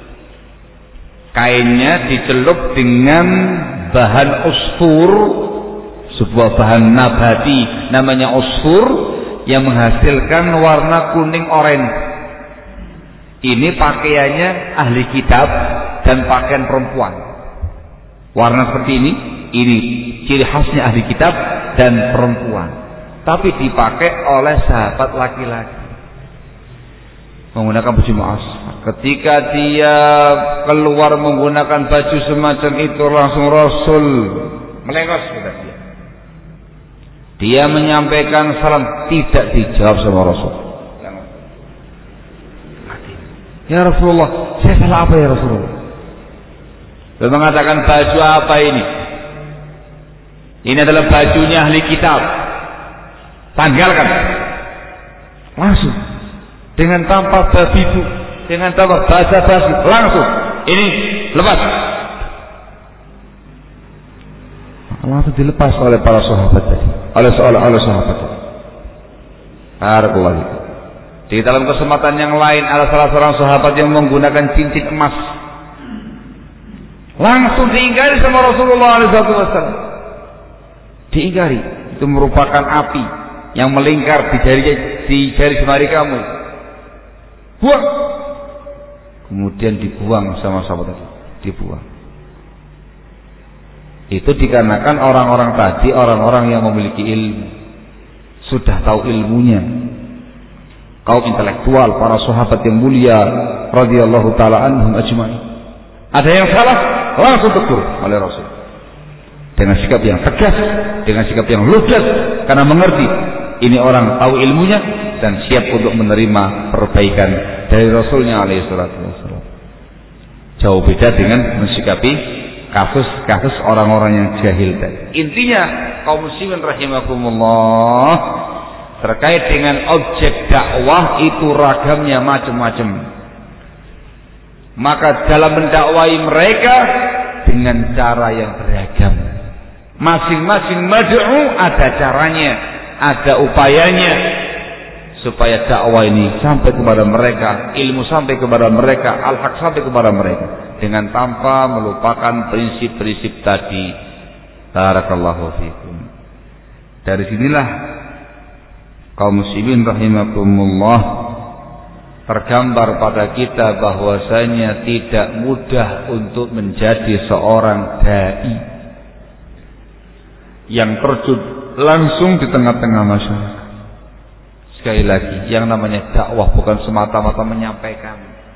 kainnya dicelup dengan bahan usfur, sebuah bahan nabati namanya usfur yang menghasilkan warna kuning oranye. Ini pakaiannya ahli kitab dan pakaian perempuan. Warna seperti ini ciri khasnya ahli kitab dan perempuan. Tapi dipakai oleh sahabat laki-laki menggunakan baju mu'asfar. Ketika dia keluar menggunakan baju semacam itu, langsung Rasul melengos kepada dia. Dia menyampaikan salam, tidak dijawab sama Rasul. Ya Rasulullah, saya salah apa ya Rasulullah? Dia mengatakan, baju apa ini? Ini adalah bajunya ahli kitab. Tanggalkan langsung, dengan tanpa babibu, dengan tanpa basa-basi, langsung ini lepas. Langsung dilepas oleh para sahabat tadi, oleh sahabat tadi. Barakallahu. Di dalam kesempatan yang lain ada salah seorang sahabat yang menggunakan cincin emas, langsung diingkari sama Rasulullah SAW. Diingkari, itu merupakan api yang melingkar di jari jemari kamu. Buang. Kemudian dibuang sama sahabat tadi, dibuang. Itu dikarenakan orang-orang tadi orang-orang yang memiliki ilmu, sudah tahu ilmunya, kaum intelektual, para sahabat yang mulia radhiyallahu taala anhum ajma'in. Ada yang salah, langsung tegur oleh Rasul dengan sikap yang tegas, dengan sikap yang lugas, karena mengerti ini orang tahu ilmunya dan siap untuk menerima perbaikan dari Rasulnya alaihissalam. Jauh beda dengan mensikapi kasus-kasus orang-orang yang jahil tadi. Intinya kaum muslimin rahimakumullah, terkait dengan objek dakwah itu ragamnya macam-macam. Maka dalam mendakwai mereka dengan cara yang beragam. Masing-masing mad'u ada caranya, ada upayanya supaya dakwah ini sampai kepada mereka, ilmu sampai kepada mereka, al-haq sampai kepada mereka dengan tanpa melupakan prinsip-prinsip tadi. Barakallahu fikum. Dari sinilah kaum muslimin rahimakumullah tergambar pada kita bahwasanya tidak mudah untuk menjadi seorang dai yang terjun langsung di tengah-tengah masyarakat, Sekali lagi, yang namanya dakwah bukan semata-mata menyampaikan,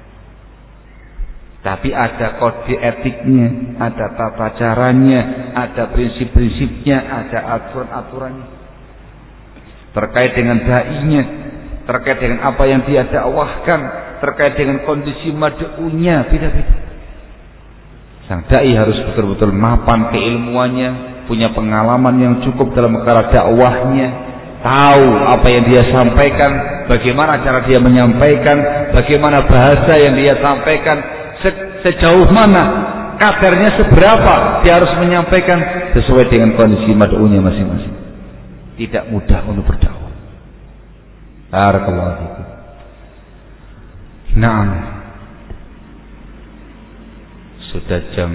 tapi ada kode etiknya, ada tata caranya, ada prinsip-prinsipnya, ada aturan-aturannya terkait dengan dai-nya, terkait dengan apa yang dia dakwahkan, terkait dengan kondisi mad'unya, beda-beda. Sang dai harus betul-betul mapan keilmuannya, punya pengalaman yang cukup dalam perkara dakwahnya, tahu apa yang dia sampaikan, bagaimana cara dia menyampaikan, bagaimana bahasa yang dia sampaikan, sejauh mana, kadarnya seberapa dia harus menyampaikan sesuai dengan kondisi mad'unya masing-masing. Tidak mudah untuk berdakwah. Barakallahu fikum. Naam. Sudah jam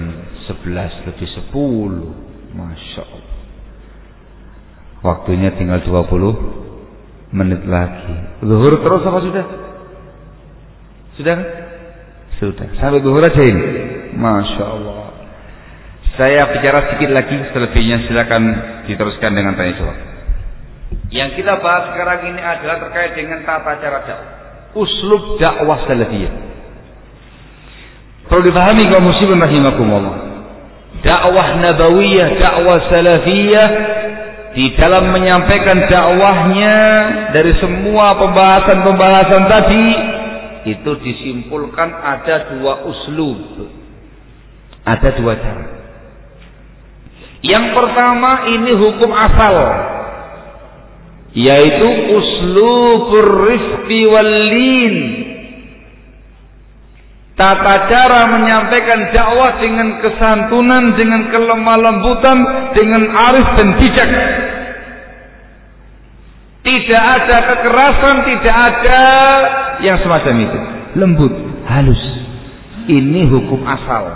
11:10. Masya Allah. Waktunya tinggal 20 menit lagi. Zuhur terus apa sudah? Sudah kan? Sudah. Sampai zuhur aja ini. Masya Allah. Saya bicara sedikit lagi, selebihnya silakan diteruskan dengan tanya jawab. Yang kita bahas sekarang ini adalah terkait dengan tata cara dakwah, uslub dakwah salafiyah. Perlu dipahami kaum muslimin rahimakumullah. Dakwah nabawiyah, dakwah salafiyah, di dalam menyampaikan dakwahnya dari semua pembahasan-pembahasan tadi, itu disimpulkan ada dua uslub, ada dua cara. Yang pertama ini hukum asal, yaitu uslubur rifqi wal lin, tata cara menyampaikan dakwah dengan kesantunan, dengan kelemah lembutan, dengan arif dan bijak. Tidak ada kekerasan, tidak ada yang semacam itu. Lembut, halus. Ini hukum asal.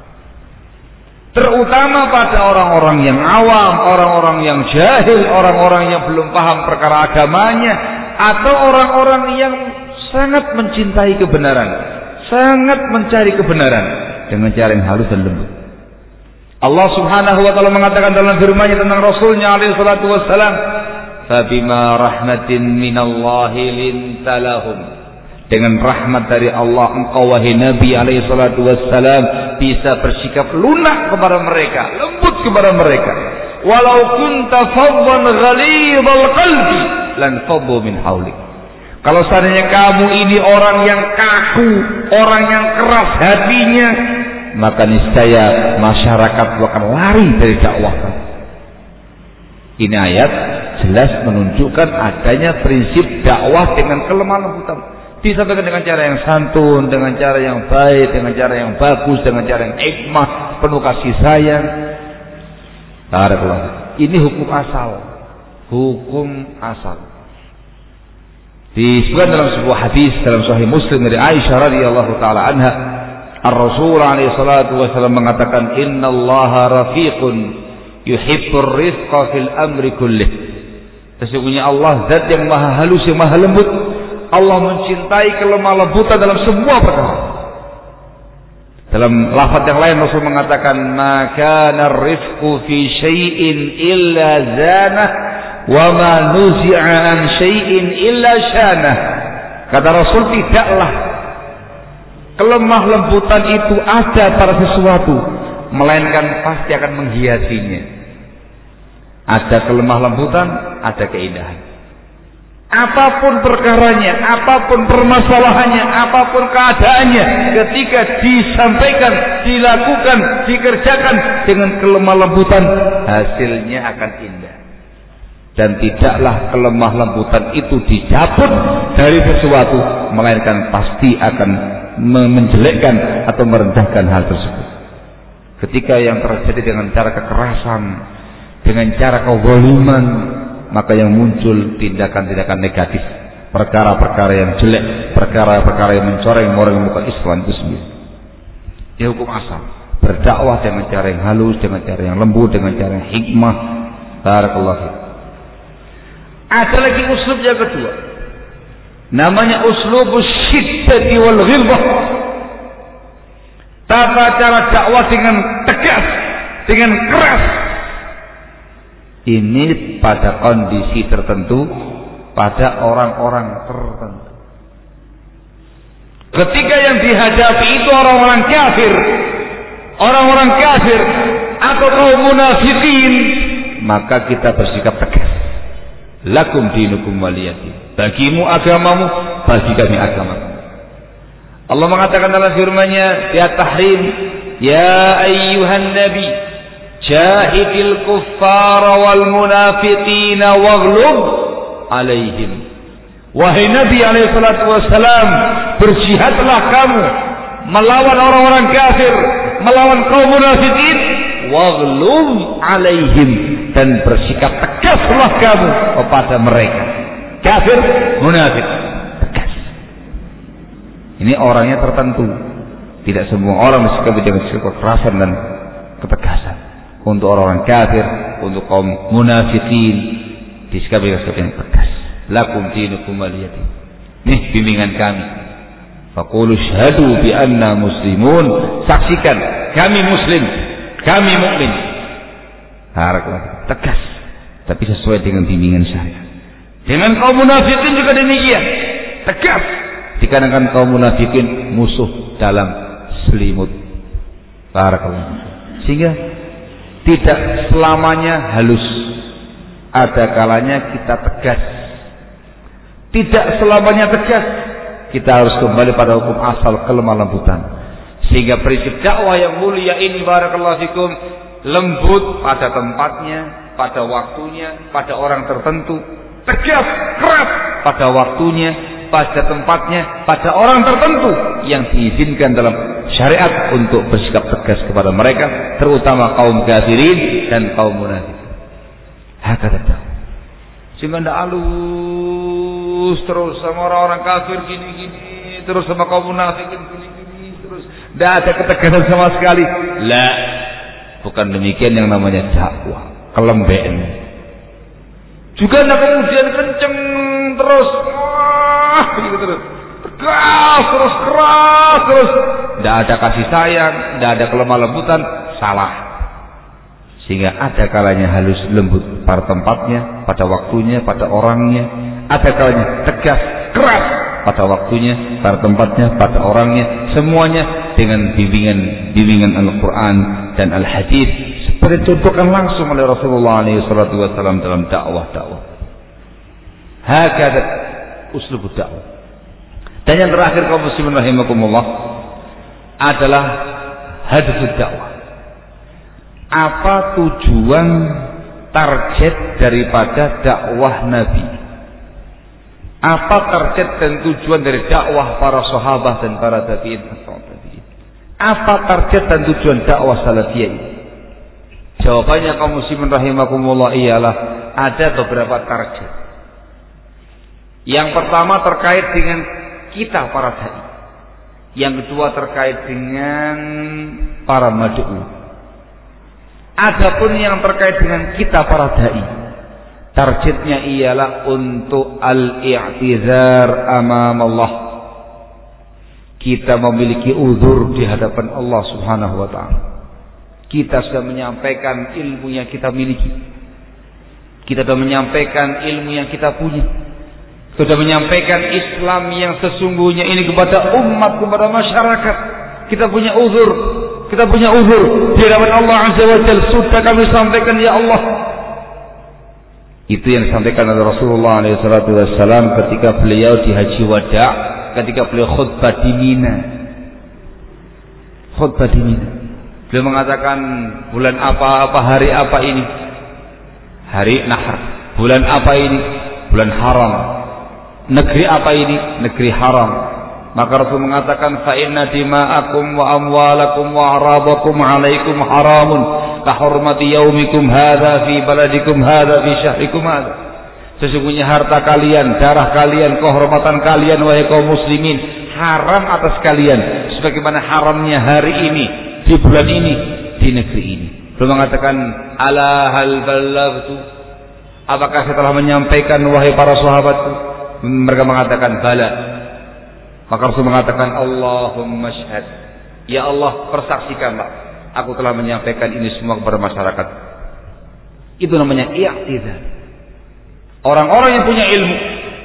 Terutama pada orang-orang yang awam, orang-orang yang jahil, orang-orang yang belum paham perkara agamanya, atau orang-orang yang sangat mencintai kebenaran, sangat mencari kebenaran dengan cara yang halus dan lembut. Allah Subhanahu wa taala mengatakan dalam firman-Nya tentang Rasulnya alaihi salatu wassalam, "Fabima rahmatin minallahi lintalahum." Dengan rahmat dari Allah engkau wahai Nabi alaihi salatu wassalam bisa bersikap lunak kepada mereka, lembut kepada mereka. Walau kunta faddan ghalidhal qalbi lan faddu min haulik. Kalau seandainya kamu ini orang yang kaku, orang yang keras hatinya, maka niscaya masyarakat akan lari dari dakwah. Ini ayat jelas menunjukkan adanya prinsip dakwah dengan kelemah lembutan. Disampaikan dengan cara yang santun, dengan cara yang baik, dengan cara yang bagus, dengan cara yang hikmah, penuh kasih sayang. Barakallahu. Ini hukum asal. Hukum asal. Disebutkan dalam sebuah hadis dalam Sahih Muslim dari Aisyah radhiyallahu taala anha, Ar-Rasul alaihi salatu wasallam mengatakan, "Innallaha rafiqun yuhibbur rifqa fil amri kullih." Sesungguhnya Allah zat yang maha halus, yang maha lembut. Allah mencintai kelemah lembutan dalam semua perkara. Dalam lafaz yang lain Rasul mengatakan, "Ma kana ar-rifqu fi syai'in illa zanah, wa ma nuzi'a an syai'in illa syanah." Kata Rasul, tidaklah kelemah lembutan itu ada pada sesuatu, melainkan pasti akan menghiasinya. Ada kelemah lembutan, ada keindahan. Apapun perkaranya, apapun permasalahannya, apapun keadaannya, ketika disampaikan, dilakukan, dikerjakan dengan kelemah lembutan, hasilnya akan indah. Dan tidaklah kelemah lembutan itu dicabut dari sesuatu, melainkan pasti akan menjelekkan atau merendahkan hal tersebut. Ketika yang terjadi dengan cara kekerasan, dengan cara kezaliman, maka yang muncul tindakan-tindakan negatif, perkara-perkara yang jelek, perkara-perkara yang mencoreng moral muka Islam itu sendiri. Dia hukum asal. Berdakwah dengan cara yang halus, dengan cara yang lembut, dengan cara yang hikmah. Barakallahu fiik. Ada lagi uslub yang kedua, namanya uslubus syiddati wal ghilbah. Tata cara dakwah dengan tegas, dengan keras. Ini pada kondisi tertentu, pada orang-orang tertentu. Ketika yang dihadapi itu orang-orang kafir atau kaum munafikin, maka kita bersikap tegas. Lakum dinukum waliyadin. Bagimu agamamu, bagi kami agamamu. Allah mengatakan dalam firman-Nya di At-Tahrim, ya ayyuhan nabi jahidil kuffara wal munafiqina waghlub alaihim. Wahai Nabi alaihi salatu wassalam, berjihadlah kamu melawan orang-orang kafir, melawan kaum munafikin, waghlub alaihim, dan bersikap tegaslah kamu kepada mereka. Kafir, munafik, tegas. Ini orangnya tertentu. Tidak semua orang disikapi dengan sikap kekerasan dan ketegasan. Untuk orang-orang kafir, untuk kaum munafikin, disikapi dengan sikap yang tegas. Lakum dinukum waliyadin. Nih bimbingan kami. Faqulu syahadu bi anna muslimun. Saksikan kami muslim, kami mukmin. Tegas, tapi sesuai dengan bimbingan syariat. Dengan kaum munafikin juga demikian. Tegas. Dikarenakan kaum munafikin musuh dalam selimut. Barakallahu. Sehingga tidak selamanya halus. Ada kalanya kita tegas. Tidak selamanya tegas. Kita harus kembali pada hukum asal, kelemah lembutan. Sehingga prinsip dakwah yang mulia ini, barakallahu fikum, lembut pada tempatnya, pada waktunya, pada orang tertentu. Tegas, keras pada waktunya, pada tempatnya, pada orang tertentu yang diizinkan dalam syariat untuk bersikap tegas kepada mereka, terutama kaum kafirin dan kaum munafik. Hakata. Sehingga tidak halus terus sama orang-orang kafir gini-gini, terus sama kaum munafikin gini-gini, terus tidak ada ketegasan sama sekali. La, bukan demikian yang namanya dakwah, kelembean. Juga tidak kemudian kenceng terus, begitu terus, tegas terus, keras terus, tidak ada kasih sayang, tidak ada kelemah lembutan, salah. Sehingga ada kalanya halus lembut pada tempatnya, pada waktunya, pada orangnya. Ada kalanya tegas, keras pada waktunya, pada tempatnya, pada orangnya. Semuanya dengan bimbingan Al-Quran dan Al-Hadis, seperti contohkan langsung oleh Rasulullah SAW dalam dakwah. Hakada uslubud dakwah. Dan yang terakhir kaum muslimin rahimakumullah adalah hadafud dakwah. Apa tujuan target daripada dakwah Nabi? Apa target dan tujuan dari dakwah para sahabat dan para tabi'in? Apa target dan tujuan dakwah salafiyah ini? Jawabannya kaum muslimin rahimakumullah ialah ada beberapa target. Yang pertama terkait dengan kita para dai. Yang kedua terkait dengan para mad'u. Adapun yang terkait dengan kita para dai, targetnya ialah untuk al-i'tizar amam Allah. Kita memiliki uzur di hadapan Allah Subhanahu wa taala. Kita sudah menyampaikan ilmu yang kita miliki. Kita sudah menyampaikan ilmu yang kita punya. Sudah menyampaikan Islam yang sesungguhnya ini kepada umat, kepada masyarakat. Kita punya uzur. Kita punya uzur di hadapan Allah Azza wa Jalla. Sudah kami sampaikan, ya Allah. Itu yang disampaikan oleh Rasulullah SAW ketika beliau di Haji Wada', ketika beliau khutbah di Mina. Khutbah di Mina. Beliau mengatakan bulan apa hari apa ini? Hari Nahr. Bulan apa ini? Bulan haram. Negeri apa ini? Negeri haram. Maka Rasul mengatakan fa inna dima'akum wa amwalakum wa a'radakum 'alaikum haramun ka hurmati yaumikum hadza fi baladikum hadza fi syahrikum hadza. Sesungguhnya harta kalian, darah kalian, kehormatan kalian wahai kaum muslimin haram atas kalian sebagaimana haramnya hari ini, di bulan ini, di negeri ini. Beliau mengatakan ala hal ballaghtu, apakah saya telah menyampaikan wahai para sahabatku? Mereka mengatakan bala. Maka Rasul mengatakan Allahumma syahad, ya Allah persaksikanlah aku telah menyampaikan ini semua kepada masyarakat. Itu namanya i'tizar. Orang-orang yang punya ilmu,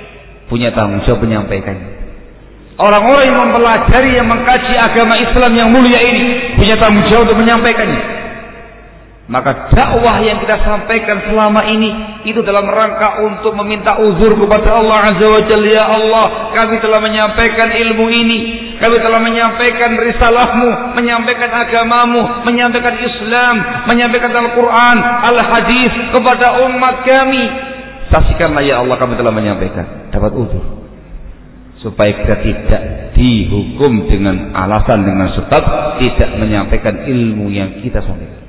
punya tanggung jawab menyampaikannya. Orang-orang yang mempelajari, yang mengkaji agama Islam yang mulia ini punya tanggung jawab untuk menyampaikannya. Maka dakwah yang kita sampaikan selama ini itu dalam rangka untuk meminta uzur kepada Allah Azza wa Jalla. Ya Allah, kami telah menyampaikan ilmu ini, kami telah menyampaikan risalahmu, menyampaikan agamamu, menyampaikan Islam, menyampaikan Al-Quran, Al-Hadis kepada umat kami. Saksikanlah ya Allah, kami telah menyampaikan, dapat uzur, supaya kita tidak dihukum dengan alasan, dengan sebab tidak menyampaikan ilmu yang kita sampaikan.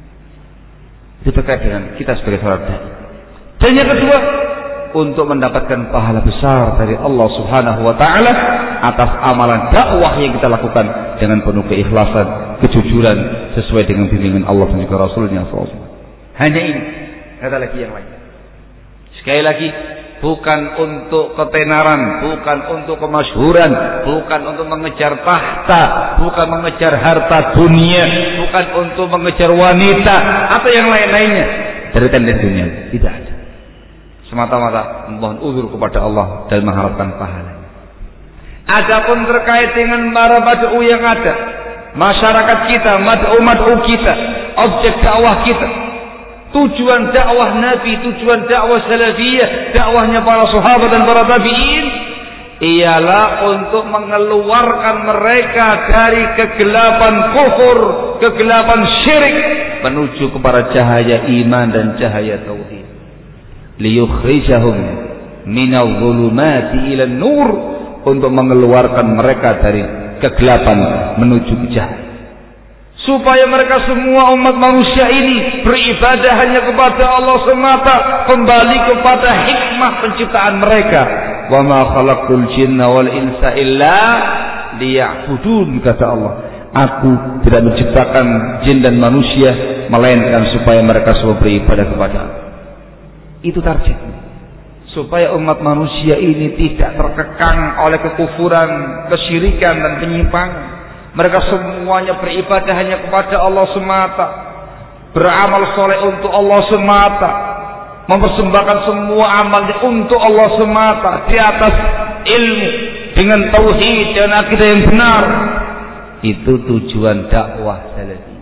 Itu terkait dengan kita sebagai seorang dai. Dan yang kedua, untuk mendapatkan pahala besar dari Allah Subhanahu wa taala atas amalan dakwah yang kita lakukan dengan penuh keikhlasan, kejujuran sesuai dengan bimbingan Allah dan juga Rasulnya SAW. Hanya ini, tidak ada lagi yang lain. Sekali lagi, bukan untuk ketenaran, bukan untuk kemasyhuran, bukan untuk mengejar tahta, bukan mengejar harta dunia, bukan untuk mengejar wanita atau yang lain-lainnya dari tendensi dunia. Tidak ada. Semata-mata memohon uzur kepada Allah dan mengharapkan pahala. Adapun terkait dengan para mad'u yang ada, masyarakat kita, mad'u kita, objek dakwah kita, tujuan dakwah Nabi, tujuan dakwah salafiyah, dakwahnya para sahabat dan para tabi'in ialah untuk mengeluarkan mereka dari kegelapan kufur, kegelapan syirik menuju kepada cahaya iman dan cahaya tauhid. Liyukhrijahum minadh-dhulumati ila nur, untuk mengeluarkan mereka dari kegelapan menuju ke cahaya. Supaya mereka semua umat manusia ini beribadah hanya kepada Allah semata, kembali kepada hikmah penciptaan mereka. Wa ma khalaqtul jinna wal insa illa liya'budun, kata Allah. Aku tidak menciptakan jin dan manusia melainkan supaya mereka semua beribadah kepada aku. Itu target. Supaya umat manusia ini tidak terkekang oleh kekufuran, kesyirikan dan penyimpangan. Mereka semuanya beribadah hanya kepada Allah semata, beramal soleh untuk Allah semata, mempersembahkan semua amalnya untuk Allah semata di atas ilmu dengan tauhid dan akidah yang benar. Itu tujuan dakwah salafi.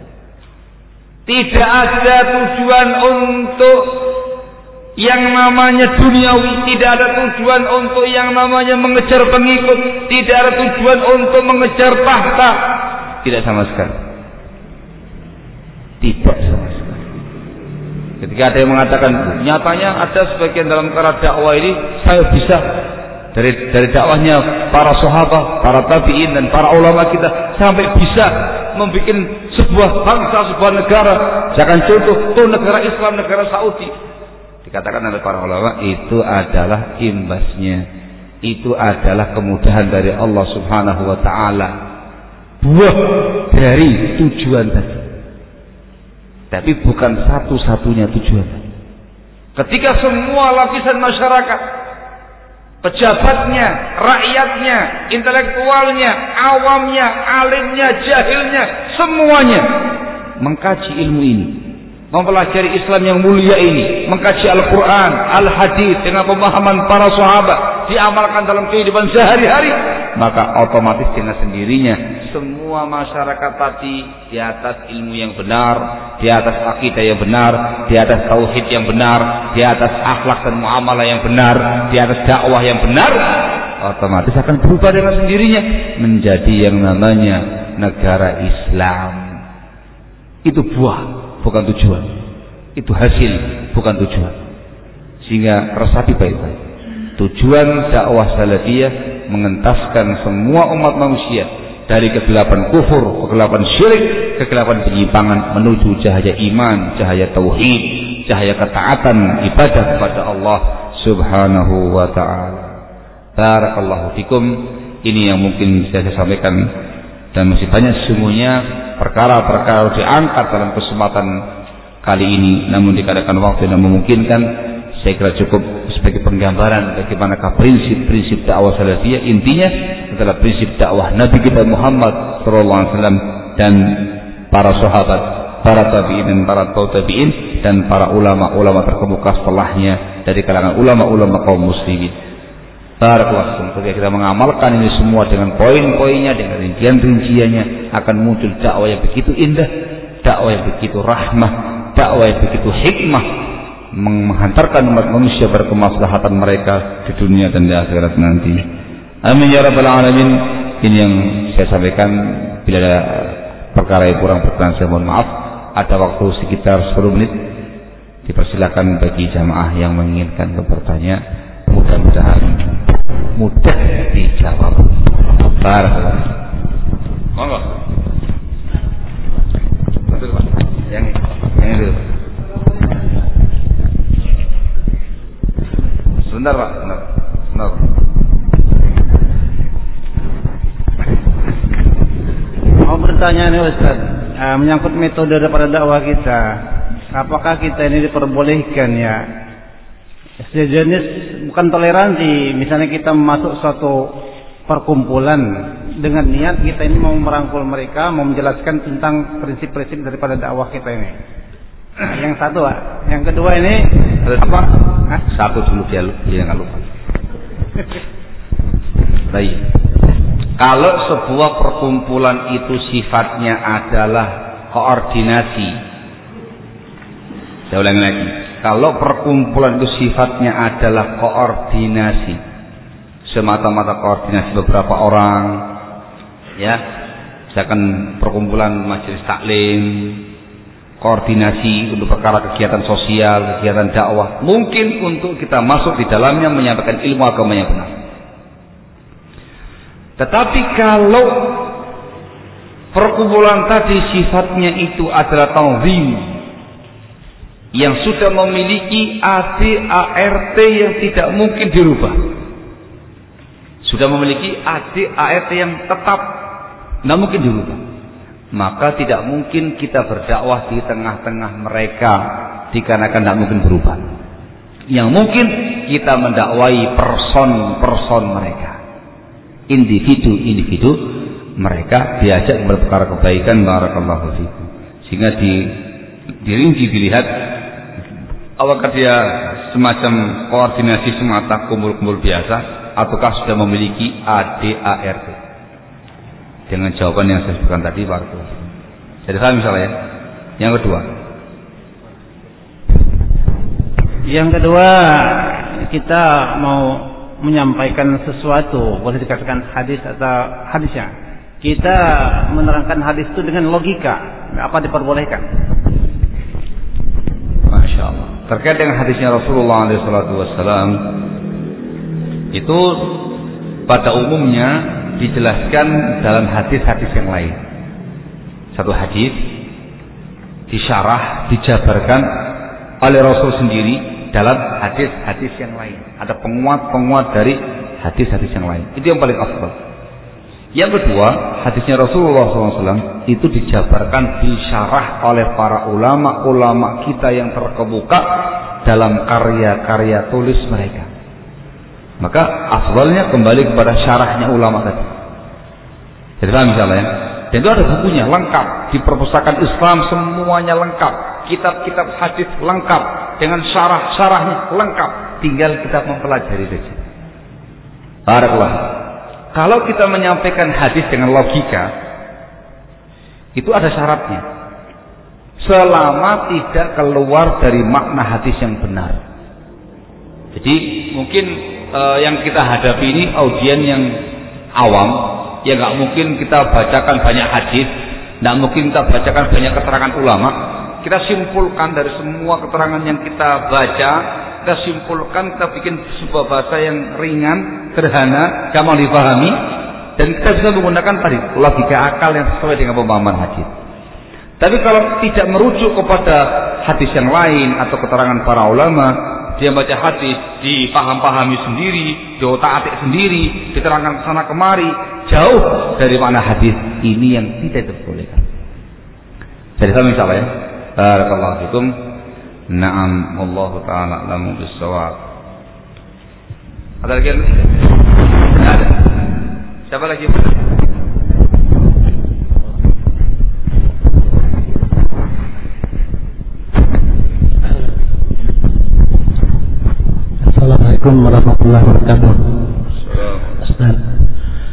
Tidak ada tujuan untuk yang namanya duniawi, tidak ada tujuan untuk yang namanya mengejar pengikut, tidak ada tujuan untuk mengejar tahta, tidak sama sekali. Tidak sama sekali. Ketika ada yang mengatakan nyatanya ada sebagian dalam perkara dakwah ini saya bisa dari dakwahnya para sahabat, para tabi'in dan para ulama kita sampai bisa membuat sebuah bangsa, sebuah negara. Jangan contoh negara Islam, negara Saudi. Dikatakan oleh para ulama itu adalah imbasnya, itu adalah kemudahan dari Allah Subhanahu wa taala, buah dari tujuan tadi. Tapi bukan satu-satunya tujuan. Ketika semua lapisan masyarakat, pejabatnya, rakyatnya, intelektualnya, awamnya, alimnya, jahilnya, semuanya mengkaji ilmu ini, mempelajari Islam yang mulia ini, mengkaji Al-Quran, Al-Hadis dengan pemahaman para sahabat, diamalkan dalam kehidupan sehari-hari, maka otomatis dengan sendirinya semua masyarakat tadi di atas ilmu yang benar, di atas akidah yang benar, di atas tauhid yang benar, di atas akhlak dan muamalah yang benar, di atas dakwah yang benar, otomatis akan berubah dengan sendirinya menjadi yang namanya negara Islam. Itu buah, bukan tujuan. Itu hasil, bukan tujuan. Sehingga resapi baik-baik. Tujuan dakwah salafiyah mengentaskan semua umat manusia dari kegelapan kufur, kegelapan syirik, kegelapan penyimpangan menuju cahaya iman, cahaya tauhid, cahaya ketaatan ibadah kepada Allah Subhanahu wa taala. Barakallahu fikum. Ini yang mungkin bisa saya sampaikan, dan masih banyak sesungguhnya perkara-perkara diangkat dalam kesempatan kali ini, namun dikarenakan waktu yang memungkinkan, saya kira cukup sebagai penggambaran bagaimanakah prinsip-prinsip dakwah salafiyah. Intinya adalah prinsip dakwah Nabi kita Muhammad SAW dan para sahabat, para tabi'in dan para tabi'in dan para ulama-ulama terkemuka setelahnya dari kalangan ulama-ulama kaum muslimin. Barakallahu. Ketika kita mengamalkan ini semua dengan poin-poinnya, dengan rincian-rinciannya, akan muncul dakwah yang begitu indah, dakwah yang begitu rahmah, dakwah yang begitu hikmah, menghantarkan umat manusia berkemaslahatan mereka di dunia dan di akhirat nanti. Amin ya rabbal alamin. Ini yang saya sampaikan. Bila ada perkara yang kurang berkenan saya mohon maaf. Ada waktu sekitar 10 menit. Dipersilakan bagi jamaah yang menginginkan bertanya. Mudah-mudahan mudah dijawab. Barakallahu. Monggo. Betul Pak. Yang ini dulu. Sebentar Pak, sebentar. Mau bertanya nih Ustaz, menyangkut metode daripada dakwah kita. Apakah kita ini diperbolehkan ya sejenis bukan toleransi, misalnya kita masuk suatu perkumpulan dengan niat kita ini mau merangkul mereka, mau menjelaskan tentang prinsip-prinsip daripada dakwah kita ini. Yang satu, Pak. Yang kedua ini apa? Satu dulu dia nggak lupa. Baik. Kalau sebuah perkumpulan itu sifatnya adalah koordinasi, saya ulangi lagi. Kalau perkumpulan itu sifatnya adalah koordinasi, semata-mata koordinasi beberapa orang, ya, misalkan perkumpulan majelis taklim, koordinasi untuk perkara kegiatan sosial, kegiatan dakwah, mungkin untuk kita masuk di dalamnya menyampaikan ilmu agama yang benar. Tetapi kalau perkumpulan tadi sifatnya itu adalah tanzim, yang sudah memiliki AD/ART yang tidak mungkin dirubah, sudah memiliki AD/ART yang tetap tidak mungkin dirubah, maka tidak mungkin kita berdakwah di tengah-tengah mereka dikarenakan tidak mungkin berubah. Yang mungkin kita mendakwai person mereka, individu mereka, diajak berperkara kebaikan. Barakallahu fikum. Sehingga dirinci, dilihat apakah dia semacam koordinasi semata, kumpul-kumpul biasa, ataukah sudah memiliki AD/ART. Dengan jawaban yang saya sebutkan tadi, barakallahu. Jadi saya misalnya ya. Yang kedua kita mau menyampaikan sesuatu, boleh dikatakan hadis atau hadisnya. Kita menerangkan hadis itu dengan logika, apa diperbolehkan? Masya Allah. Terkait dengan hadisnya Rasulullah SAW, itu pada umumnya dijelaskan dalam hadis-hadis yang lain. Satu hadis disyarah, dijabarkan oleh Rasul sendiri dalam hadis-hadis yang lain. Ada penguat-penguat dari hadis-hadis yang lain. Itu yang paling afdal. Yang kedua, hadisnya Rasulullah SAW itu dijabarkan, disyarah oleh para ulama-ulama kita yang terkemuka dalam karya-karya tulis mereka. Maka afdalnya kembali kepada syarahnya ulama tadi. Jadi misalnya, dan itu ada bukunya lengkap, di perpustakaan Islam semuanya lengkap, kitab-kitab hadis lengkap, dengan syarah-syarahnya lengkap, tinggal kita mempelajari saja. Barakallah. Kalau kita menyampaikan hadis dengan logika, itu ada syaratnya. Selama tidak keluar dari makna hadis yang benar. Jadi mungkin yang kita hadapi ini audien yang awam, ya nggak mungkin kita bacakan banyak hadis, nggak mungkin kita bacakan banyak keterangan ulama. Kita simpulkan dari semua keterangan yang kita baca, kita simpulkan, kita bikin sebuah bahasa yang ringan, sederhana, gampang dipahami, dan kita bisa menggunakan tadi logika akal yang sesuai dengan pemahaman hadis. Tapi kalau tidak merujuk kepada hadis yang lain atau keterangan para ulama, dia baca hadis, dipaham-pahami sendiri, diotak-atik sendiri, diterangkan kesana kemari, jauh dari makna hadis, ini yang tidak diperbolehkan. Jadi saya misalnya, barakallahu fikum. Na'am, Allah ta'ala a'lamu bis-shawab. Ada lagi? Ada. Siapa lagi? Assalamualaikum warahmatullahi wabarakatuh.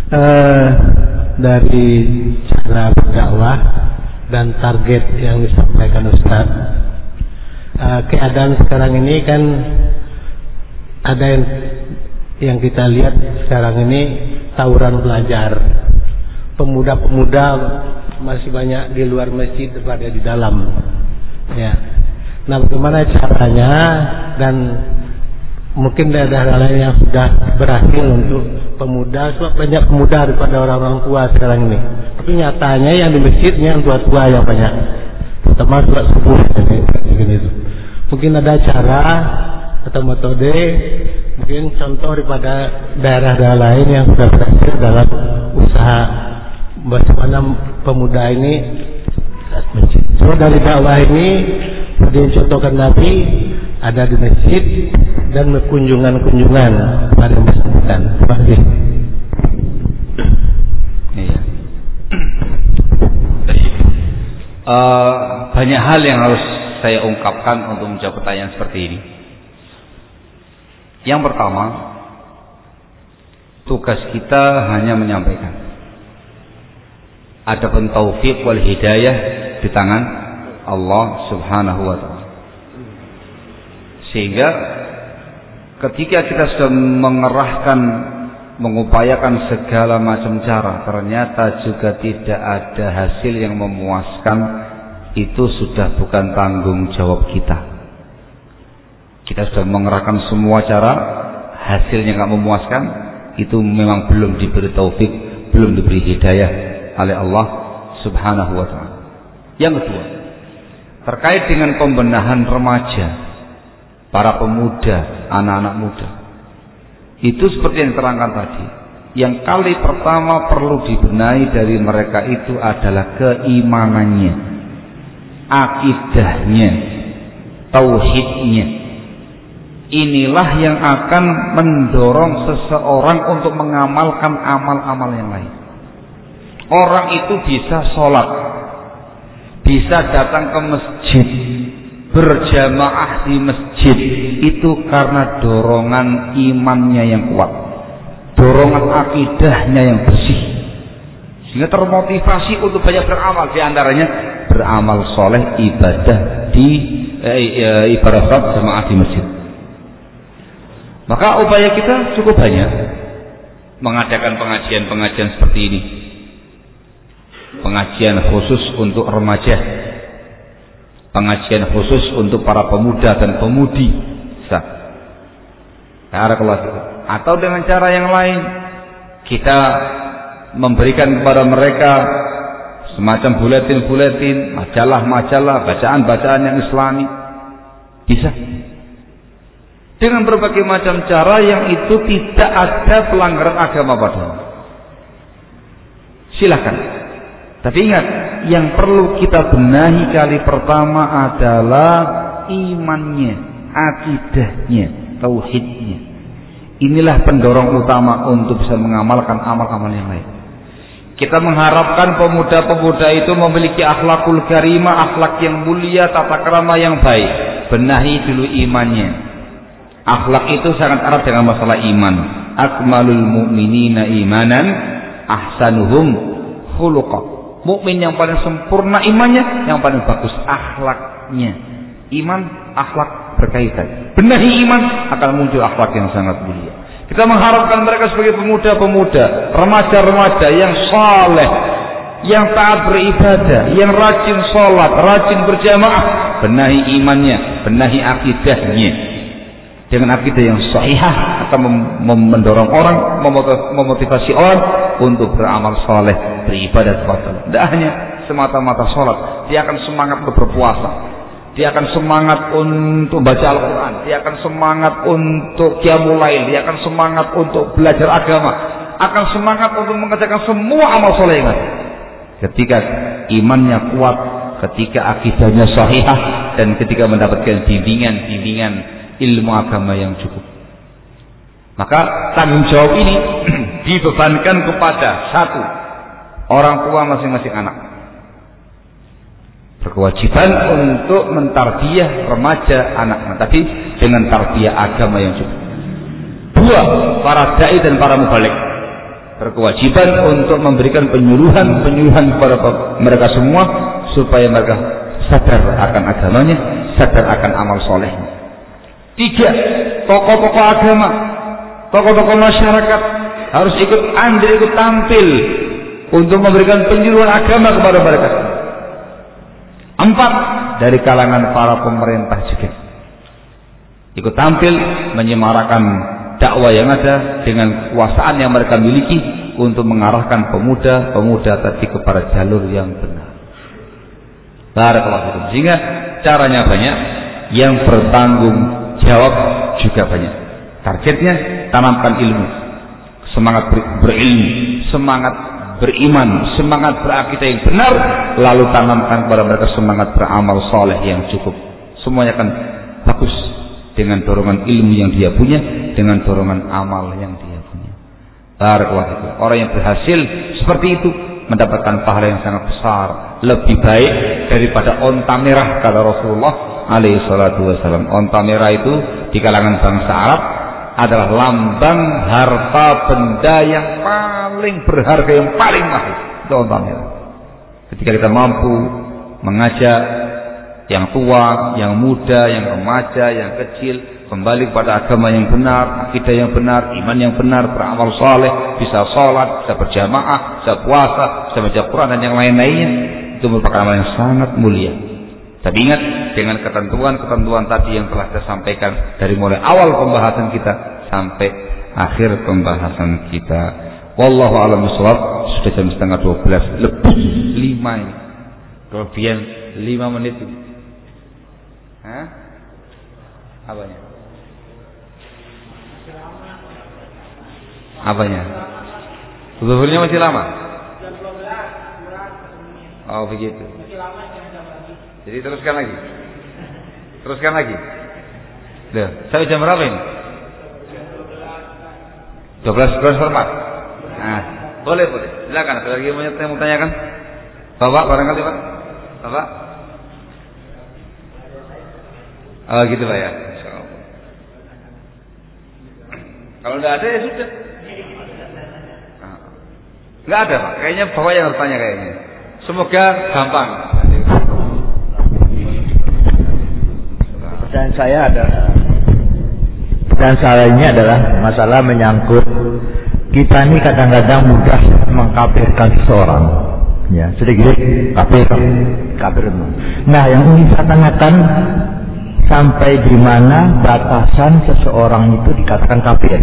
Dari cara berdakwah dan target yang disampaikan Ustaz, keadaan sekarang ini kan ada yang kita lihat sekarang ini tawuran pelajar. Pemuda-pemuda masih banyak di luar masjid daripada di dalam. Ya. Nah, bagaimana caranya, dan mungkin daerah lain yang sudah berhasil untuk pemuda, sebab banyak pemuda daripada orang-orang tua sekarang ini. Tapi nyatanya yang di masjidnya yang tua-tua yang banyak, terutama sholat subuh gitu. Mungkin ada cara atau metode, mungkin contoh daripada daerah-daerah lain yang sudah berhasil dalam usaha bagaimana pemuda ini masjid. So dari dakwah ini dicontohkan Nabi ada di masjid dan kunjungan-kunjungan pada yang bersangkutan. Terima kasih. Iya. Banyak hal yang harus saya ungkapkan untuk menjawab pertanyaan seperti ini. Yang pertama, tugas kita hanya menyampaikan. Adapun taufik wal hidayah di tangan Allah Subhanahu wa taala. Sehingga ketika kita sudah mengerahkan, mengupayakan segala macam cara, ternyata juga tidak ada hasil yang memuaskan, itu sudah bukan tanggung jawab kita. Kita sudah mengerahkan semua cara, hasilnya nggak memuaskan, itu memang belum diberi taufik, belum diberi hidayah oleh Allah Subhanahu wa taala. Yang kedua, terkait dengan pembenahan remaja, para pemuda, anak-anak muda, itu seperti yang diterangkan tadi. Yang kali pertama perlu dibenahi dari mereka itu adalah keimanannya, akidahnya, tauhidnya. Inilah yang akan mendorong seseorang untuk mengamalkan amal-amal yang lain. Orang itu bisa sholat, bisa datang ke masjid, berjamaah di masjid, itu karena dorongan imannya yang kuat, dorongan akidahnya yang bersih, sehingga termotivasi untuk banyak beramal. Di antaranya beramal soleh, ibadah di ibadah sholat jamaah di masjid. Maka upaya kita cukup banyak mengadakan pengajian-pengajian seperti ini, pengajian khusus untuk remaja, pengajian khusus untuk para pemuda dan pemudi, atau dengan cara yang lain kita memberikan kepada mereka semacam buletin-buletin, majalah-majalah, bacaan-bacaan yang islami, bisa dengan berbagai macam cara yang itu tidak ada pelanggaran agama padanya. Silakan. Tapi ingat, yang perlu kita benahi kali pertama adalah imannya, akidahnya, tauhidnya. Inilah pendorong utama untuk bisa mengamalkan amal-amal yang lain. Kita mengharapkan pemuda-pemuda itu memiliki akhlakul karimah, akhlak yang mulia, tata krama yang baik. Benahi dulu imannya. Akhlak itu sangat erat dengan masalah iman. Akmalul mu'minina imanan ahsanuhum khuluqa. Mukmin yang paling sempurna imannya, yang paling bagus akhlaknya. Iman, akhlak berkaitan. Benahi iman, akan muncul akhlak yang sangat mulia. Kita mengharapkan mereka sebagai pemuda-pemuda, remaja-remaja yang saleh, yang taat beribadah, yang rajin sholat, rajin berjamaah. Benahi imannya, benahi akidahnya. Dengan akidah yang sahihah akan mendorong orang, memotivasi orang untuk beramal saleh, beribadah kepada Allah. Tidak hanya semata-mata sholat, dia akan semangat untuk berpuasa, dia akan semangat untuk baca Al-Quran, dia akan semangat untuk qiyamul lail, dia akan semangat untuk belajar agama, akan semangat untuk mengerjakan semua amal saleh. Ketika imannya kuat, ketika akidahnya sahihah, dan ketika mendapatkan bimbingan ilmu agama yang cukup, maka tanggung jawab ini dibebankan kepada satu, orang tua masing-masing anak berkewajiban untuk mentarbiyah remaja anak-anak, tapi dengan tarbiyah agama yang cukup. Dua, para dai dan para mubalik berkewajiban untuk memberikan penyuluhan kepada mereka semua supaya mereka sadar akan agamanya, sadar akan amal solehnya. 3, tokoh-tokoh agama, tokoh-tokoh masyarakat harus ikut andil, ikut tampil untuk memberikan penyuluhan agama kepada mereka. 4, dari kalangan para pemerintah juga ikut tampil menyemarakan dakwah yang ada dengan kekuasaan yang mereka miliki untuk mengarahkan pemuda-pemuda tadi kepada jalur yang benar. Barakallahu fikum. Sehingga caranya banyak, yang bertanggung jawab juga banyak. Targetnya tanamkan ilmu, semangat berilmu, semangat beriman, semangat berakidah yang benar, lalu tanamkan kepada mereka semangat beramal soleh yang cukup. Semuanya akan bagus dengan dorongan ilmu yang dia punya, dengan dorongan amal yang dia punya. Barakallahu fikum. Orang yang berhasil seperti itu mendapatkan pahala yang sangat besar, lebih baik daripada onta merah, kata Rasulullah alaihi salatu wasallam. Onta merah itu di kalangan bangsa Arab adalah lambang harta benda yang paling berharga, yang paling mahal. Itu onta merah. Ketika kita mampu mengajak yang tua, yang muda, yang remaja, yang kecil kembali kepada agama yang benar, akidah yang benar, iman yang benar, beramal soleh, bisa sholat, bisa berjamaah, bisa puasa, bisa baca Quran dan yang lain-lainnya, itu merupakan amal yang sangat mulia. Tapi ingat, dengan ketentuan-ketentuan tadi yang telah saya sampaikan dari mulai awal pembahasan kita sampai akhir pembahasan kita. Wallahu a'lam bishawab. Sudah jam 11:30 lebih 5 ini. Kelebihan 5 menit ini. Hah? Apanya? Apanya? Zuhurnya masih lama? Oh begitu. Jadi teruskan lagi. Loh, saya jam berapa ini? 12:04. Nah, boleh. Silakan. Ada lagi yang mau tanyakan? Bapak barangkali Pak? Bapak? Oh gitu Pak ya. Kalau nggak ada ya sudah. Nggak ada Pak. Kayaknya Bapak yang harus tanya kayaknya. Semoga gampang. Pertanyaan saya ini adalah masalah menyangkut kita ini kadang-kadang mudah mengkafirkan seseorang, ya sedikit kafir. Nah, yang ingin saya tanyakan, sampai di mana batasan seseorang itu dikatakan kafir?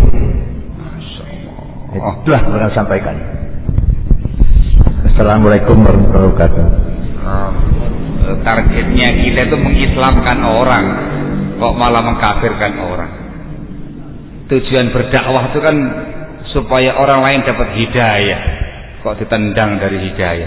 Itulah yang saya sampaikan. Assalamualaikum warahmatullahi wabarakatuh. Targetnya kita itu mengislamkan orang, kok malah mengkafirkan orang. Tujuan berdakwah itu kan supaya orang lain dapat hidayah, kok ditendang dari hidayah.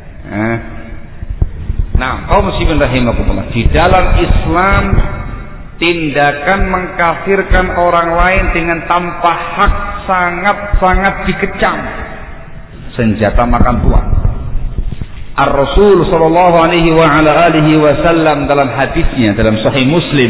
Nah, kaum muslimin rahimakumullah, di dalam Islam tindakan mengkafirkan orang lain dengan tanpa hak sangat-sangat dikecam. Senjata makan tuan. Ar-Rasul sallallahu alaihi wa ala alihi wasallam dalam hadisnya dalam Sahih Muslim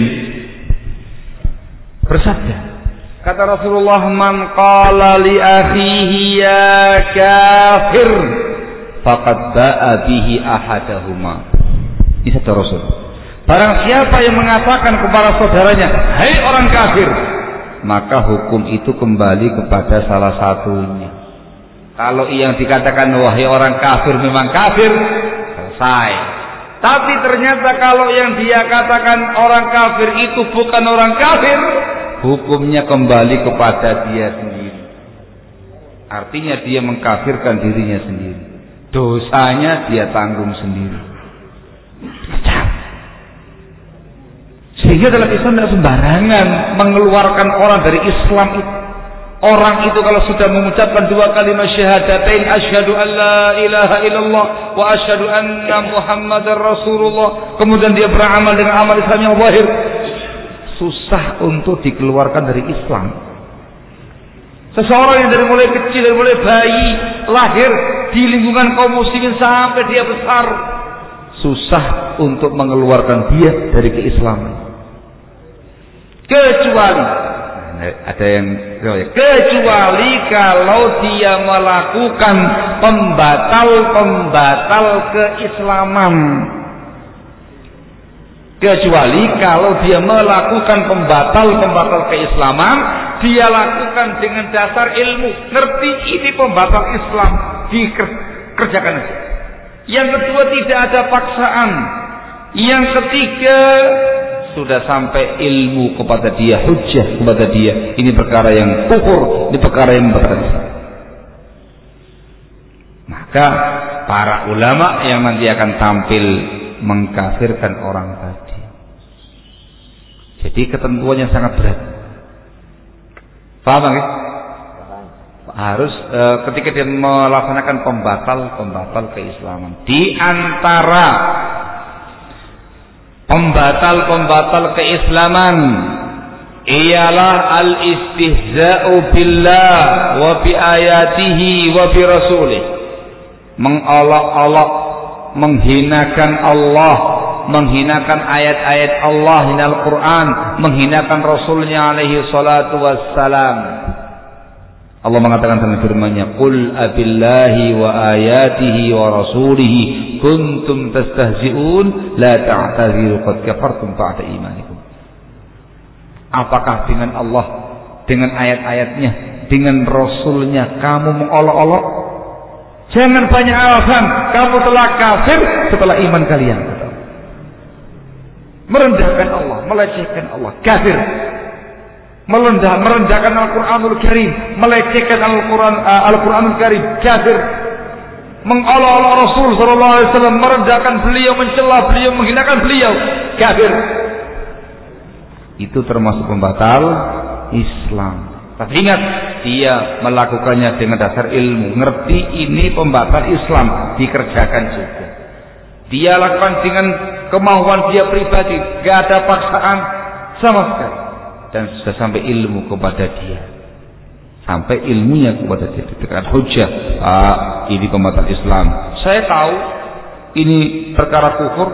bersabda, kata Rasulullah, man qala li akhihi ya kafir faqad ba'a bihi ahadahuma. Ini sabda Rasul. Barang siapa yang mengatakan kepada saudaranya, hai orang kafir, maka hukum itu kembali kepada salah satunya. Kalau yang dikatakan wahai orang kafir memang kafir, selesai. Tapi ternyata kalau yang dia katakan orang kafir itu bukan orang kafir, hukumnya kembali kepada dia sendiri. Artinya dia mengkafirkan dirinya sendiri. Dosanya dia tanggung sendiri. Sehingga dalam Islam tidak sembarangan mengeluarkan orang dari Islam itu. Orang itu kalau sudah mengucapkan 2 kalimat syahadatain, asyhadu an la ilaha illallah wa asyhadu anna muhammadar rasulullah, kemudian dia beramal dengan amal Islam yang zahir, susah untuk dikeluarkan dari Islam. Seseorang yang dari mulai kecil, dari mulai bayi, lahir di lingkungan kaum muslimin sampai dia besar, susah untuk mengeluarkan dia dari keislaman. Kecuali ada yang kecuali kalau dia melakukan pembatal keislaman. Kecuali kalau dia melakukan pembatal keislaman, dia lakukan dengan dasar ilmu, ngerti ini pembatal Islam, dikerjakan aja. Yang kedua, tidak ada paksaan. Yang ketiga, sudah sampai ilmu kepada dia, hujjah kepada dia, ini perkara yang kufur, ini perkara yang membatalkan. Maka para ulama yang nanti akan tampil mengkafirkan orang tadi. Jadi ketentuannya sangat berat. Paham ya? Harus ketika dia melaksanakan pembatal keislaman. Di antara pembatal keislaman ialah al-istihza'u billah wa bi ayatihi wa bi rasulih. Mengolok-olok, menghinakan Allah, menghinakan ayat-ayat Allah di Al-Quran, menghinakan Rasulnya alaihi salatu wassalam. Allah mengatakan dalam firman-Nya, "Qul abillahi wa ayatihi wa rasulihi kuntum tastahzi'un la ta'tadhiru qad kafartum ba'da imanikum." Apakah dengan Allah, dengan ayat-ayatnya, dengan Rasulnya kamu mengolok-olok? Jangan banyak alasan, kamu telah kafir setelah iman kalian. Merendahkan Allah, melecehkan Allah, kafir. Merendahkan Al-Quranul Karim, melecehkan Al-Quranul Karim, kafir. Mengolok-olok Rasul sallallahu alaihi wasallam, merendahkan beliau, mencela beliau, menghinakan beliau, kafir. Itu termasuk pembatal Islam. Tapi ingat, dia melakukannya dengan dasar ilmu, ngerti ini pembatal Islam, dikerjakan juga. Dia lakukan dengan kemauan dia pribadi, gak ada paksaan sama sekali, dan sudah sampai ilmu kepada dia, sampai ilmunya kepada dia, dengan hujjah, ini pembatal Islam. Saya tahu ini perkara kufur,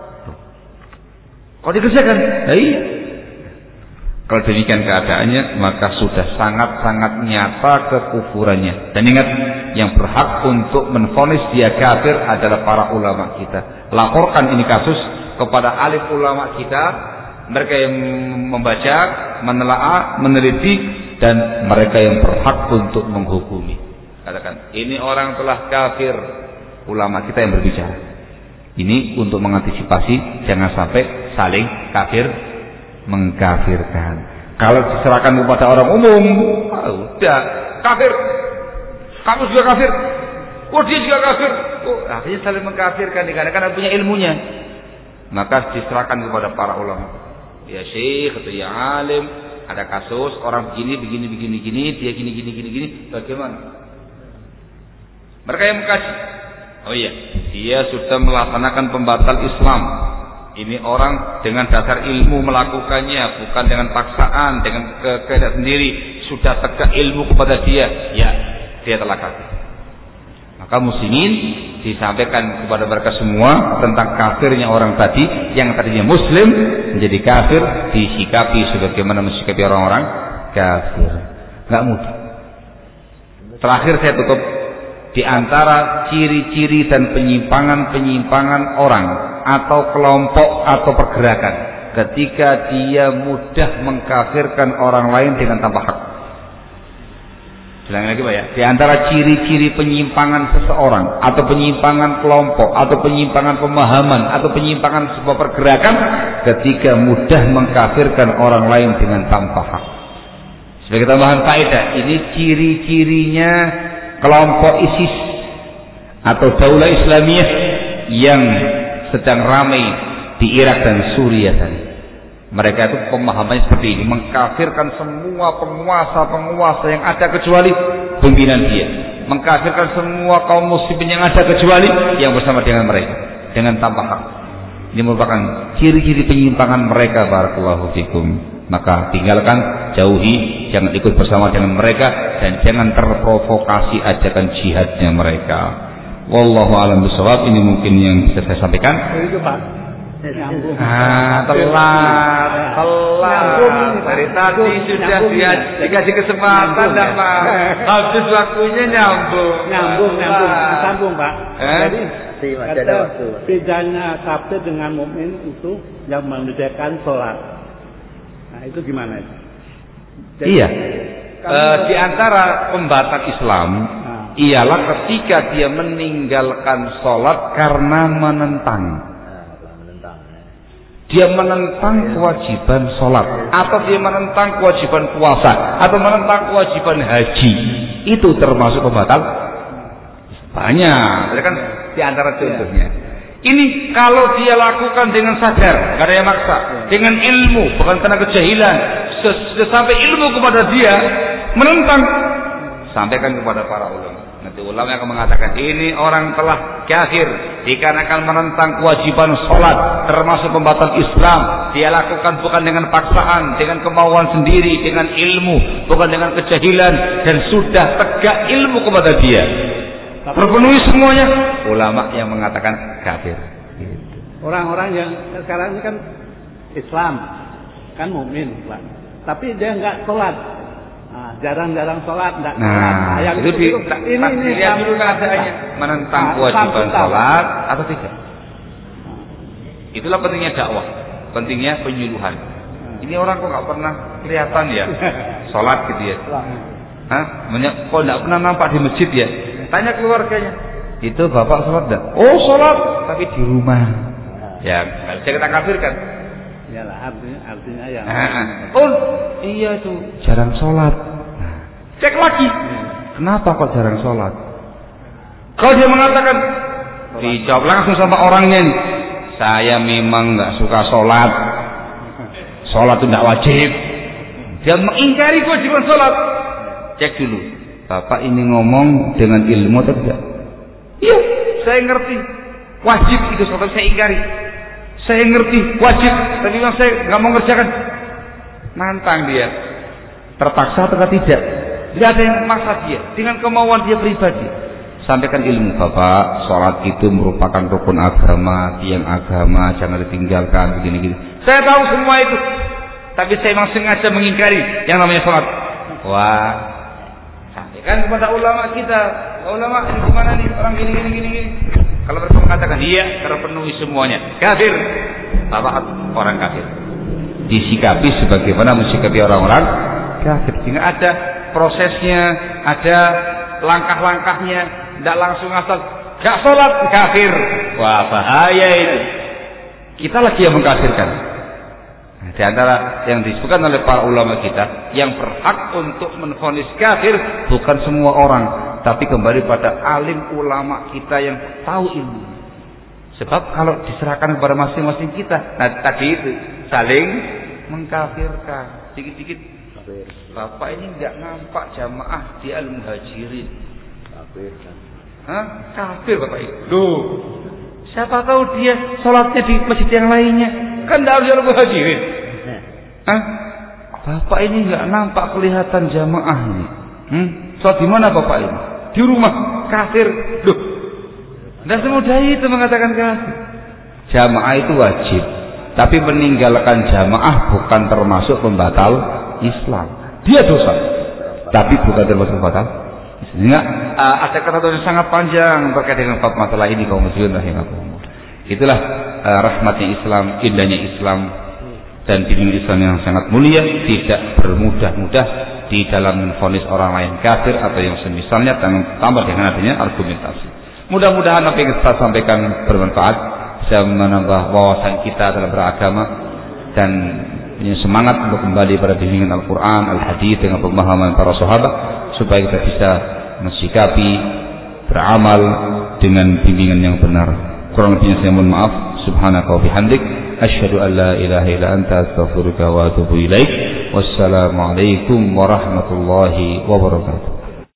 kok dikerjakan? Nah, iya. Kalau demikian keadaannya, maka sudah sangat-sangat nyata kekufurannya. Dan ingat, yang berhak untuk menvonis dia kafir adalah para ulama kita. Laporkan ini kasus kepada alim ulama kita, mereka yang membaca, menelaah, meneliti, dan mereka yang berhak untuk menghukumi. Katakan, ini orang telah kafir, ulama kita yang berbicara. Ini untuk mengantisipasi jangan sampai saling kafir mengkafirkan. Kalau diserahkan kepada orang umum, udah kafir, kamu juga kafir, dia juga kafir, akhirnya saling mengkafirkan dikarenakan punya ilmunya. Maka diserahkan kepada para ulama. Ya syekh atau ya alim, ada kasus orang begini, dia gini, bagaimana? Mereka yang mengkaji. Oh iya, dia sudah melaksanakan pembatal Islam. Ini orang dengan dasar ilmu melakukannya, bukan dengan paksaan, dengan kehendak sendiri. Sudah tegak ilmu kepada dia, ya, dia telah kafir. Maka muslimin disampaikan kepada mereka semua tentang kafirnya orang tadi, yang tadinya muslim menjadi kafir, disikapi sebagaimana mensikapi orang-orang kafir. Nggak mudah. Terakhir saya tutup, di antara ciri-ciri dan penyimpangan orang atau kelompok atau pergerakan ketika dia mudah mengkafirkan orang lain dengan tanpa hak. Ulangi lagi Pak ya. Di antara ciri-ciri penyimpangan seseorang atau penyimpangan kelompok atau penyimpangan pemahaman atau penyimpangan sebuah pergerakan ketika mudah mengkafirkan orang lain dengan tanpa hak. Sebagai tambahan faedah, ini ciri-cirinya kelompok ISIS atau Daulah Islamiyah yang sedang ramai di Irak dan Suriah tadi. Mereka itu pemahamannya seperti ini, mengkafirkan semua penguasa yang ada kecuali pimpinan dia, mengkafirkan semua kaum muslimin yang ada kecuali yang bersama dengan mereka dengan tanpa hak. Ini merupakan ciri-ciri penyimpangan mereka. Barakallahu fikum. Maka tinggalkan, jauhi, jangan ikut bersama dengan mereka, dan jangan terprovokasi ajakan jihadnya mereka. Wallahu a'lam bishawab. Ini mungkin yang bisa saya sampaikan. Itu Pak, Nyambung. Telat. Dari tadi sudah dikasih kesempatan, enggak Pak? Habis waktunya nyambung. Sambung Pak. Jadi masih ada waktu. Bedanya kafir dengan mukmin itu yang mengerjakan sholat. Nah itu gimana? Jadi, iya. Di antara pembatal Islam ialah ketika dia meninggalkan sholat karena menentang. Dia menentang kewajiban sholat, atau dia menentang kewajiban puasa, atau menentang kewajiban haji. Itu termasuk pembatal. Banyak. Itu kan di antara contohnya. Ini kalau dia lakukan dengan sadar, gak ada yang maksa, dengan ilmu, bukan karena kejahilan. Sudah sampai ilmu kepada dia, menentang, sampaikan kepada para ulama. Nanti ulama yang akan mengatakan ini orang telah kafir dikarenakan menentang kewajiban sholat, termasuk pembatal Islam. Dia lakukan bukan dengan paksaan, dengan kemauan sendiri, dengan ilmu, bukan dengan kejahilan, dan sudah tegak ilmu kepada dia, terpenuhi semuanya. Ulama yang mengatakan kafir. Orang-orang yang sekarang ini kan Islam, kan mukmin, tapi dia nggak sholat, jarang-jarang sholat, nggak sholat. Yang itu dilihat dulu keadaannya, menentang kewajiban sholat atau tidak. Itulah pentingnya dakwah, pentingnya penyuluhan. Ini orang kok nggak pernah kelihatan ya sholat gitu ya? Kok nggak pernah nampak di masjid ya? Tanya keluarganya, itu bapak sholat enggak? Oh sholat, tapi di rumah. Ya nggak bisa kita kafirkan. Iyalah artinya yang. Oh iya tuh jarang sholat. Cek lagi, kenapa kok jarang sholat? Kalau dia mengatakan, dijawab langsung sama orangnya ini, saya memang nggak suka sholat. Sholat itu nggak wajib. Dia mengingkari kewajiban sholat. Cek dulu, bapak ini ngomong dengan ilmu atau tidak? Iya, saya ngerti wajib itu sholat, saya ingkari. Saya ngerti wajib, tapi memang saya nggak mau ngerjakan. Nantang dia, terpaksa atau tidak? Tidak ada yang memaksa dia, dengan kemauan dia pribadi. Sampaikan ilmu, bapak, sholat itu merupakan rukun agama, tiang agama, jangan ditinggalkan, begini-gini. Saya tahu semua itu, tapi saya memang sengaja mengingkari yang namanya sholat. Wah, sampaikan kepada ulama kita, ulama ini gimana nih orang gini. Kalau mereka mengatakan iya, terpenuhi semuanya, kafir, bapak orang kafir. Disikapi sebagaimana mensikapi orang-orang kafir. Sehingga ada prosesnya, ada langkah-langkahnya, tidak langsung asal gak sholat kafir. Wah bahaya itu. Kita lagi yang mengkafirkan. Nah, di antara yang disebutkan oleh para ulama kita, yang berhak untuk menvonis kafir bukan semua orang, tapi kembali pada alim ulama kita yang tahu ilmu. Sebab kalau diserahkan kepada masing-masing kita, nah tadi itu saling mengkafirkan. Dikit-dikit, bapak ini nggak nampak jamaah di al-muhajirin. Kafir bapak itu. Loh, siapa tahu dia sholatnya di masjid yang lainnya, kan tidak harus di al-muhajirin. Bapak ini nggak nampak kelihatan jamaah ini. Sholat di mana bapak ini? Di rumah, kafir. Loh, tidak semudah itu mengatakan kafir. Jamaah itu wajib, tapi meninggalkan jamaah bukan termasuk pembatal Islam. Dia dosa, tapi bukan termasuk pembatal. Sehingga ada kata yang sangat panjang terkait dengan bab masalah ini kaum muslimin rahimakumullah. Itulah rahmatnya Islam, indahnya Islam, dan bimbingan Islam yang sangat mulia, tidak bermudah-mudah di dalam menvonis orang lain kafir atau yang semisalnya, tambah dengan adanya argumentasi. Mudah-mudahan apa yang kita sampaikan bermanfaat, bisa menambah wawasan kita dalam beragama dan semangat untuk kembali pada bimbingan Al-Quran, Al-Hadis dengan pemahaman para sahabat, supaya kita bisa mensikapi, beramal dengan bimbingan yang benar. Kurang lebihnya saya mohon maaf. Subhanaka wa bihamdik, asyhadu an la ilaha illa anta, astaghfiruka wa atubu ilaik. Wassalamualaikum warahmatullahi wabarakatuh.